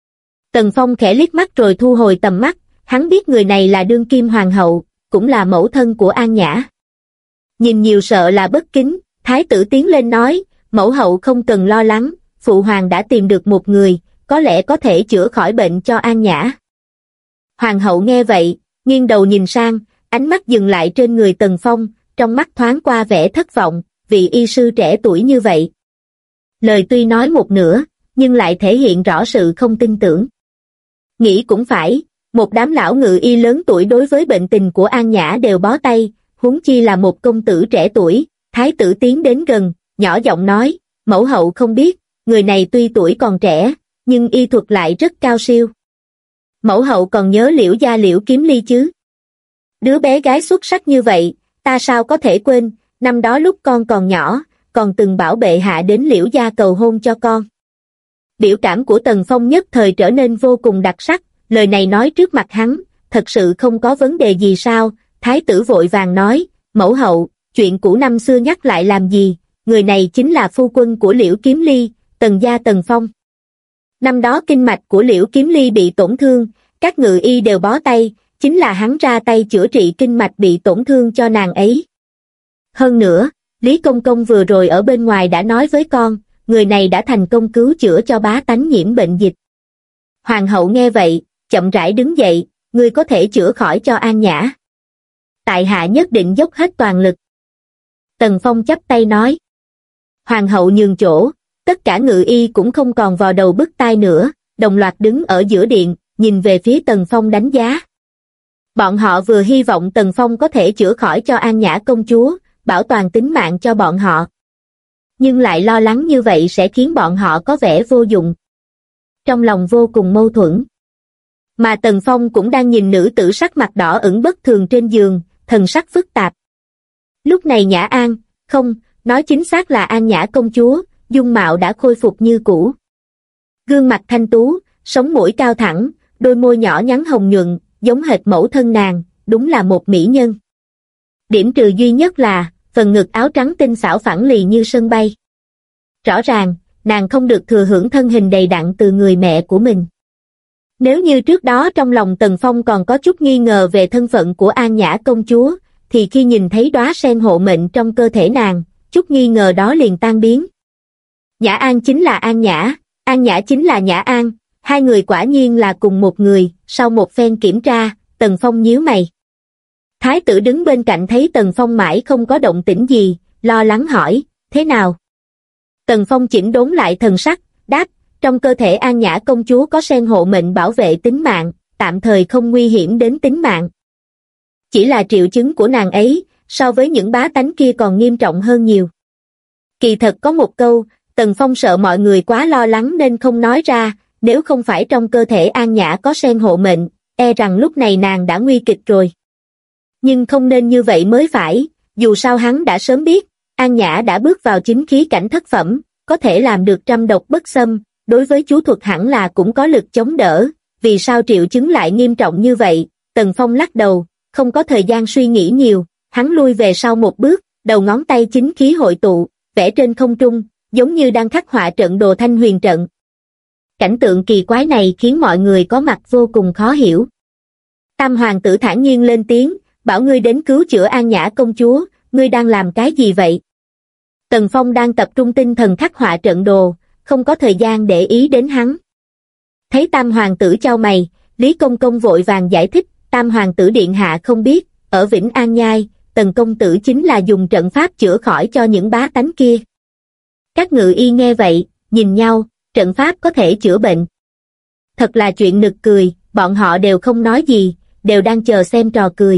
Tần Phong khẽ liếc mắt rồi thu hồi tầm mắt, hắn biết người này là đương kim hoàng hậu, cũng là mẫu thân của An Nhã. Nhìn nhiều sợ là bất kính, thái tử tiến lên nói, mẫu hậu không cần lo lắng, phụ hoàng đã tìm được một người, có lẽ có thể chữa khỏi bệnh cho An Nhã. Hoàng hậu nghe vậy, nghiêng đầu nhìn sang, ánh mắt dừng lại trên người Tần Phong, trong mắt thoáng qua vẻ thất vọng, vị y sư trẻ tuổi như vậy. Lời tuy nói một nửa, nhưng lại thể hiện rõ sự không tin tưởng. Nghĩ cũng phải, một đám lão ngự y lớn tuổi đối với bệnh tình của An Nhã đều bó tay, huống chi là một công tử trẻ tuổi. Thái tử tiến đến gần, nhỏ giọng nói, mẫu hậu không biết, người này tuy tuổi còn trẻ, nhưng y thuật lại rất cao siêu. Mẫu hậu còn nhớ Liễu gia Liễu Kiếm Ly chứ? Đứa bé gái xuất sắc như vậy, ta sao có thể quên, năm đó lúc con còn nhỏ, còn từng bảo bệ hạ đến Liễu gia cầu hôn cho con. Biểu cảm của Tần Phong nhất thời trở nên vô cùng đặc sắc, lời này nói trước mặt hắn, thật sự không có vấn đề gì sao? Thái tử vội vàng nói, mẫu hậu, chuyện cũ năm xưa nhắc lại làm gì, người này chính là phu quân của Liễu Kiếm Ly, Tần gia Tần Phong. Năm đó kinh mạch của Liễu Kiếm Ly bị tổn thương, các ngự y đều bó tay, chính là hắn ra tay chữa trị kinh mạch bị tổn thương cho nàng ấy. Hơn nữa, Lý Công Công vừa rồi ở bên ngoài đã nói với con, người này đã thành công cứu chữa cho bá tánh nhiễm bệnh dịch. Hoàng hậu nghe vậy, chậm rãi đứng dậy, ngươi có thể chữa khỏi cho An Nhã. Tại hạ nhất định dốc hết toàn lực. Tần Phong chắp tay nói. Hoàng hậu nhường chỗ, tất cả ngự y cũng không còn vò đầu bứt tai nữa, đồng loạt đứng ở giữa điện, nhìn về phía Tần Phong đánh giá. Bọn họ vừa hy vọng Tần Phong có thể chữa khỏi cho An Nhã công chúa, bảo toàn tính mạng cho bọn họ. Nhưng lại lo lắng như vậy sẽ khiến bọn họ có vẻ vô dụng. Trong lòng vô cùng mâu thuẫn. Mà Tần Phong cũng đang nhìn nữ tử sắc mặt đỏ ửng bất thường trên giường, thần sắc phức tạp. Lúc này Nhã An, không, nói chính xác là An Nhã công chúa, dung mạo đã khôi phục như cũ. Gương mặt thanh tú, sống mũi cao thẳng, đôi môi nhỏ nhắn hồng nhuận, giống hệt mẫu thân nàng, đúng là một mỹ nhân. Điểm trừ duy nhất là, phần ngực áo trắng tinh xảo phẳng lì như sân bay. Rõ ràng, nàng không được thừa hưởng thân hình đầy đặn từ người mẹ của mình. Nếu như trước đó trong lòng Tần Phong còn có chút nghi ngờ về thân phận của An Nhã công chúa, thì khi nhìn thấy đóa sen hộ mệnh trong cơ thể nàng, chút nghi ngờ đó liền tan biến. Nhã An chính là An Nhã chính là Nhã An, hai người quả nhiên là cùng một người. Sau một phen kiểm tra, Tần Phong nhíu mày. Thái tử đứng bên cạnh thấy Tần Phong mãi không có động tĩnh gì, lo lắng hỏi, thế nào? Tần Phong chỉnh đốn lại thần sắc, đáp, trong cơ thể An Nhã công chúa có sen hộ mệnh bảo vệ tính mạng, tạm thời không nguy hiểm đến tính mạng. Chỉ là triệu chứng của nàng ấy, so với những bá tánh kia còn nghiêm trọng hơn nhiều. Kỳ thật có một câu, Tần Phong sợ mọi người quá lo lắng nên không nói ra, nếu không phải trong cơ thể An Nhã có sen hộ mệnh, e rằng lúc này nàng đã nguy kịch rồi. Nhưng không nên như vậy mới phải, dù sao hắn đã sớm biết, An Nhã đã bước vào chính khí cảnh thất phẩm, có thể làm được trăm độc bất xâm, đối với chú thuật hẳn là cũng có lực chống đỡ, vì sao triệu chứng lại nghiêm trọng như vậy? Tần Phong lắc đầu, không có thời gian suy nghĩ nhiều, hắn lui về sau một bước, đầu ngón tay chính khí hội tụ, vẽ trên không trung, giống như đang khắc họa trận đồ Thanh Huyền trận. Cảnh tượng kỳ quái này khiến mọi người có mặt vô cùng khó hiểu. Tam hoàng tử thản nhiên lên tiếng, bảo ngươi đến cứu chữa An Nhã công chúa, ngươi đang làm cái gì vậy? Tần Phong đang tập trung tinh thần khắc họa trận đồ, không có thời gian để ý đến hắn. Thấy tam hoàng tử chau mày, Lý Công Công vội vàng giải thích, tam hoàng tử điện hạ không biết, ở Vĩnh An Nhai, Tần công tử chính là dùng trận pháp chữa khỏi cho những bá tánh kia. Các ngự y nghe vậy, nhìn nhau, trận pháp có thể chữa bệnh. Thật là chuyện nực cười, bọn họ đều không nói gì, đều đang chờ xem trò cười.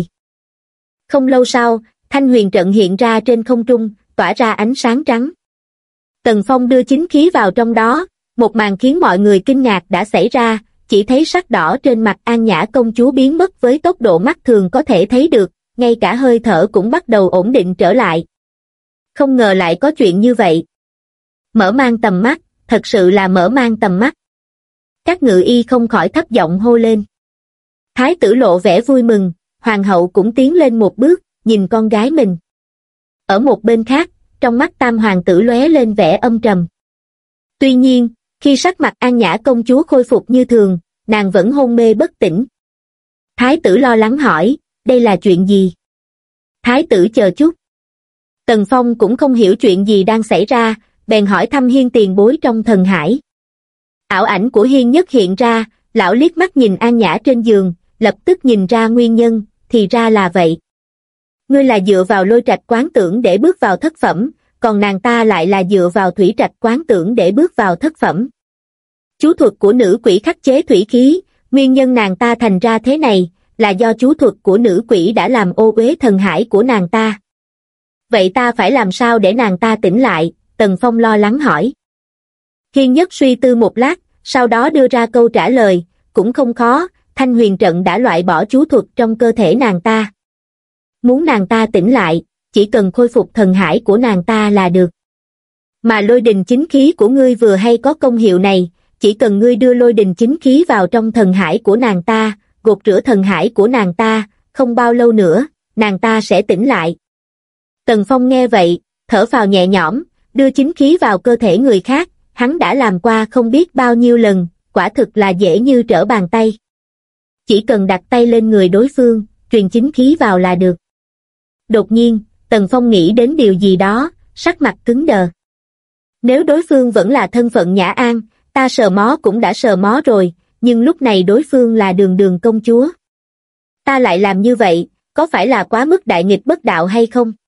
Không lâu sau, Thanh Huyền trận hiện ra trên không trung, tỏa ra ánh sáng trắng. Tần Phong đưa chính khí vào trong đó, một màn khiến mọi người kinh ngạc đã xảy ra, chỉ thấy sắc đỏ trên mặt An Nhã công chúa biến mất với tốc độ mắt thường có thể thấy được, ngay cả hơi thở cũng bắt đầu ổn định trở lại. Không ngờ lại có chuyện như vậy. Mở mang tầm mắt, thật sự là mở mang tầm mắt. Các ngự y không khỏi thấp giọng hô lên. Thái tử lộ vẻ vui mừng, hoàng hậu cũng tiến lên một bước, nhìn con gái mình. Ở một bên khác, trong mắt tam hoàng tử lóe lên vẻ âm trầm. Tuy nhiên, khi sắc mặt An Nhã công chúa khôi phục như thường, nàng vẫn hôn mê bất tỉnh. Thái tử lo lắng hỏi, đây là chuyện gì? Thái tử chờ chút. Tần Phong cũng không hiểu chuyện gì đang xảy ra, bèn hỏi thăm Hiên tiền bối trong thần hải. Ảo ảnh của Hiên Nhất hiện ra, lão liếc mắt nhìn An Nhã trên giường, lập tức nhìn ra nguyên nhân, thì ra là vậy. Ngươi là dựa vào lôi trạch quán tưởng để bước vào thất phẩm, còn nàng ta lại là dựa vào thủy trạch quán tưởng để bước vào thất phẩm. Chú thuật của nữ quỷ khắc chế thủy khí, nguyên nhân nàng ta thành ra thế này, là do chú thuật của nữ quỷ đã làm ô uế thần hải của nàng ta. Vậy ta phải làm sao để nàng ta tỉnh lại? Tần Phong lo lắng hỏi. Hiên Nhất suy tư một lát, sau đó đưa ra câu trả lời, cũng không khó, Thanh Huyền trận đã loại bỏ chú thuật trong cơ thể nàng ta. Muốn nàng ta tỉnh lại, chỉ cần khôi phục thần hải của nàng ta là được. Mà lôi đình chính khí của ngươi vừa hay có công hiệu này, chỉ cần ngươi đưa lôi đình chính khí vào trong thần hải của nàng ta, gột rửa thần hải của nàng ta, không bao lâu nữa, nàng ta sẽ tỉnh lại. Tần Phong nghe vậy, thở phào nhẹ nhõm, đưa chính khí vào cơ thể người khác, hắn đã làm qua không biết bao nhiêu lần, quả thực là dễ như trở bàn tay. Chỉ cần đặt tay lên người đối phương, truyền chính khí vào là được. Đột nhiên, Tần Phong nghĩ đến điều gì đó, sắc mặt cứng đờ. Nếu đối phương vẫn là thân phận Nhã An, ta sờ mó cũng đã sờ mó rồi, nhưng lúc này đối phương là Đường Đường công chúa. Ta lại làm như vậy, có phải là quá mức đại nghịch bất đạo hay không?